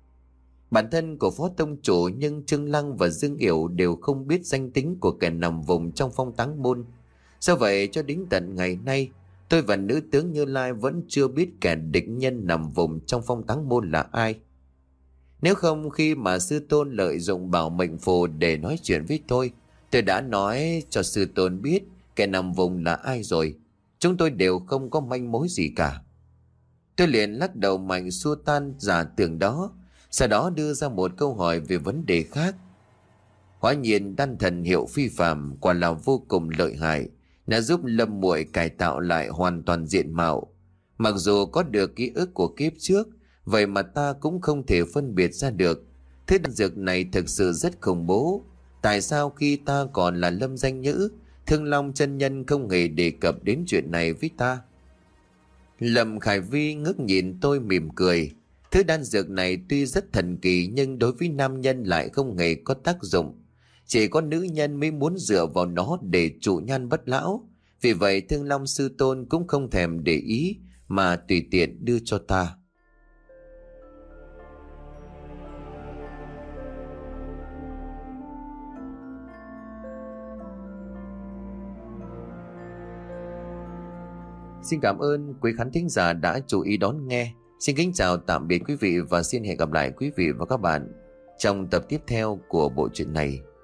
Bản thân của phó tông chủ nhưng Trương Lăng và Dương Yểu đều không biết danh tính của kẻ nằm vùng trong Phong Táng môn. Do vậy cho đến tận ngày nay, tôi và nữ tướng Như Lai vẫn chưa biết kẻ địch nhân nằm vùng trong Phong Táng môn là ai. Nếu không khi mà sư tôn lợi dụng bảo mệnh phù để nói chuyện với tôi, tôi đã nói cho sư tôn biết kẻ nằm vùng là ai rồi. Chúng tôi đều không có manh mối gì cả. Tôi liền lắc đầu mạnh xua tan giả tưởng đó, sau đó đưa ra một câu hỏi về vấn đề khác. Hóa nhiên đan thần hiệu phi phàm quả là vô cùng lợi hại, đã giúp Lâm muội cải tạo lại hoàn toàn diện mạo. Mặc dù có được ký ức của kiếp trước, vậy mà ta cũng không thể phân biệt ra được. Thứ đan dược này thực sự rất khủng bố. Tại sao khi ta còn là Lâm Danh Nhữ, Thương Long chân nhân không hề đề cập đến chuyện này với ta? Lâm Khải Vi ngước nhìn tôi mỉm cười. Thứ đan dược này tuy rất thần kỳ nhưng đối với nam nhân lại không hề có tác dụng. Chỉ có nữ nhân mới muốn dựa vào nó để trụ nhan bất lão. Vì vậy Thương Long sư tôn cũng không thèm để ý mà tùy tiện đưa cho ta. Xin cảm ơn quý khán thính giả đã chú ý đón nghe. Xin kính chào tạm biệt quý vị và xin hẹn gặp lại quý vị và các bạn trong tập tiếp theo của bộ truyện này.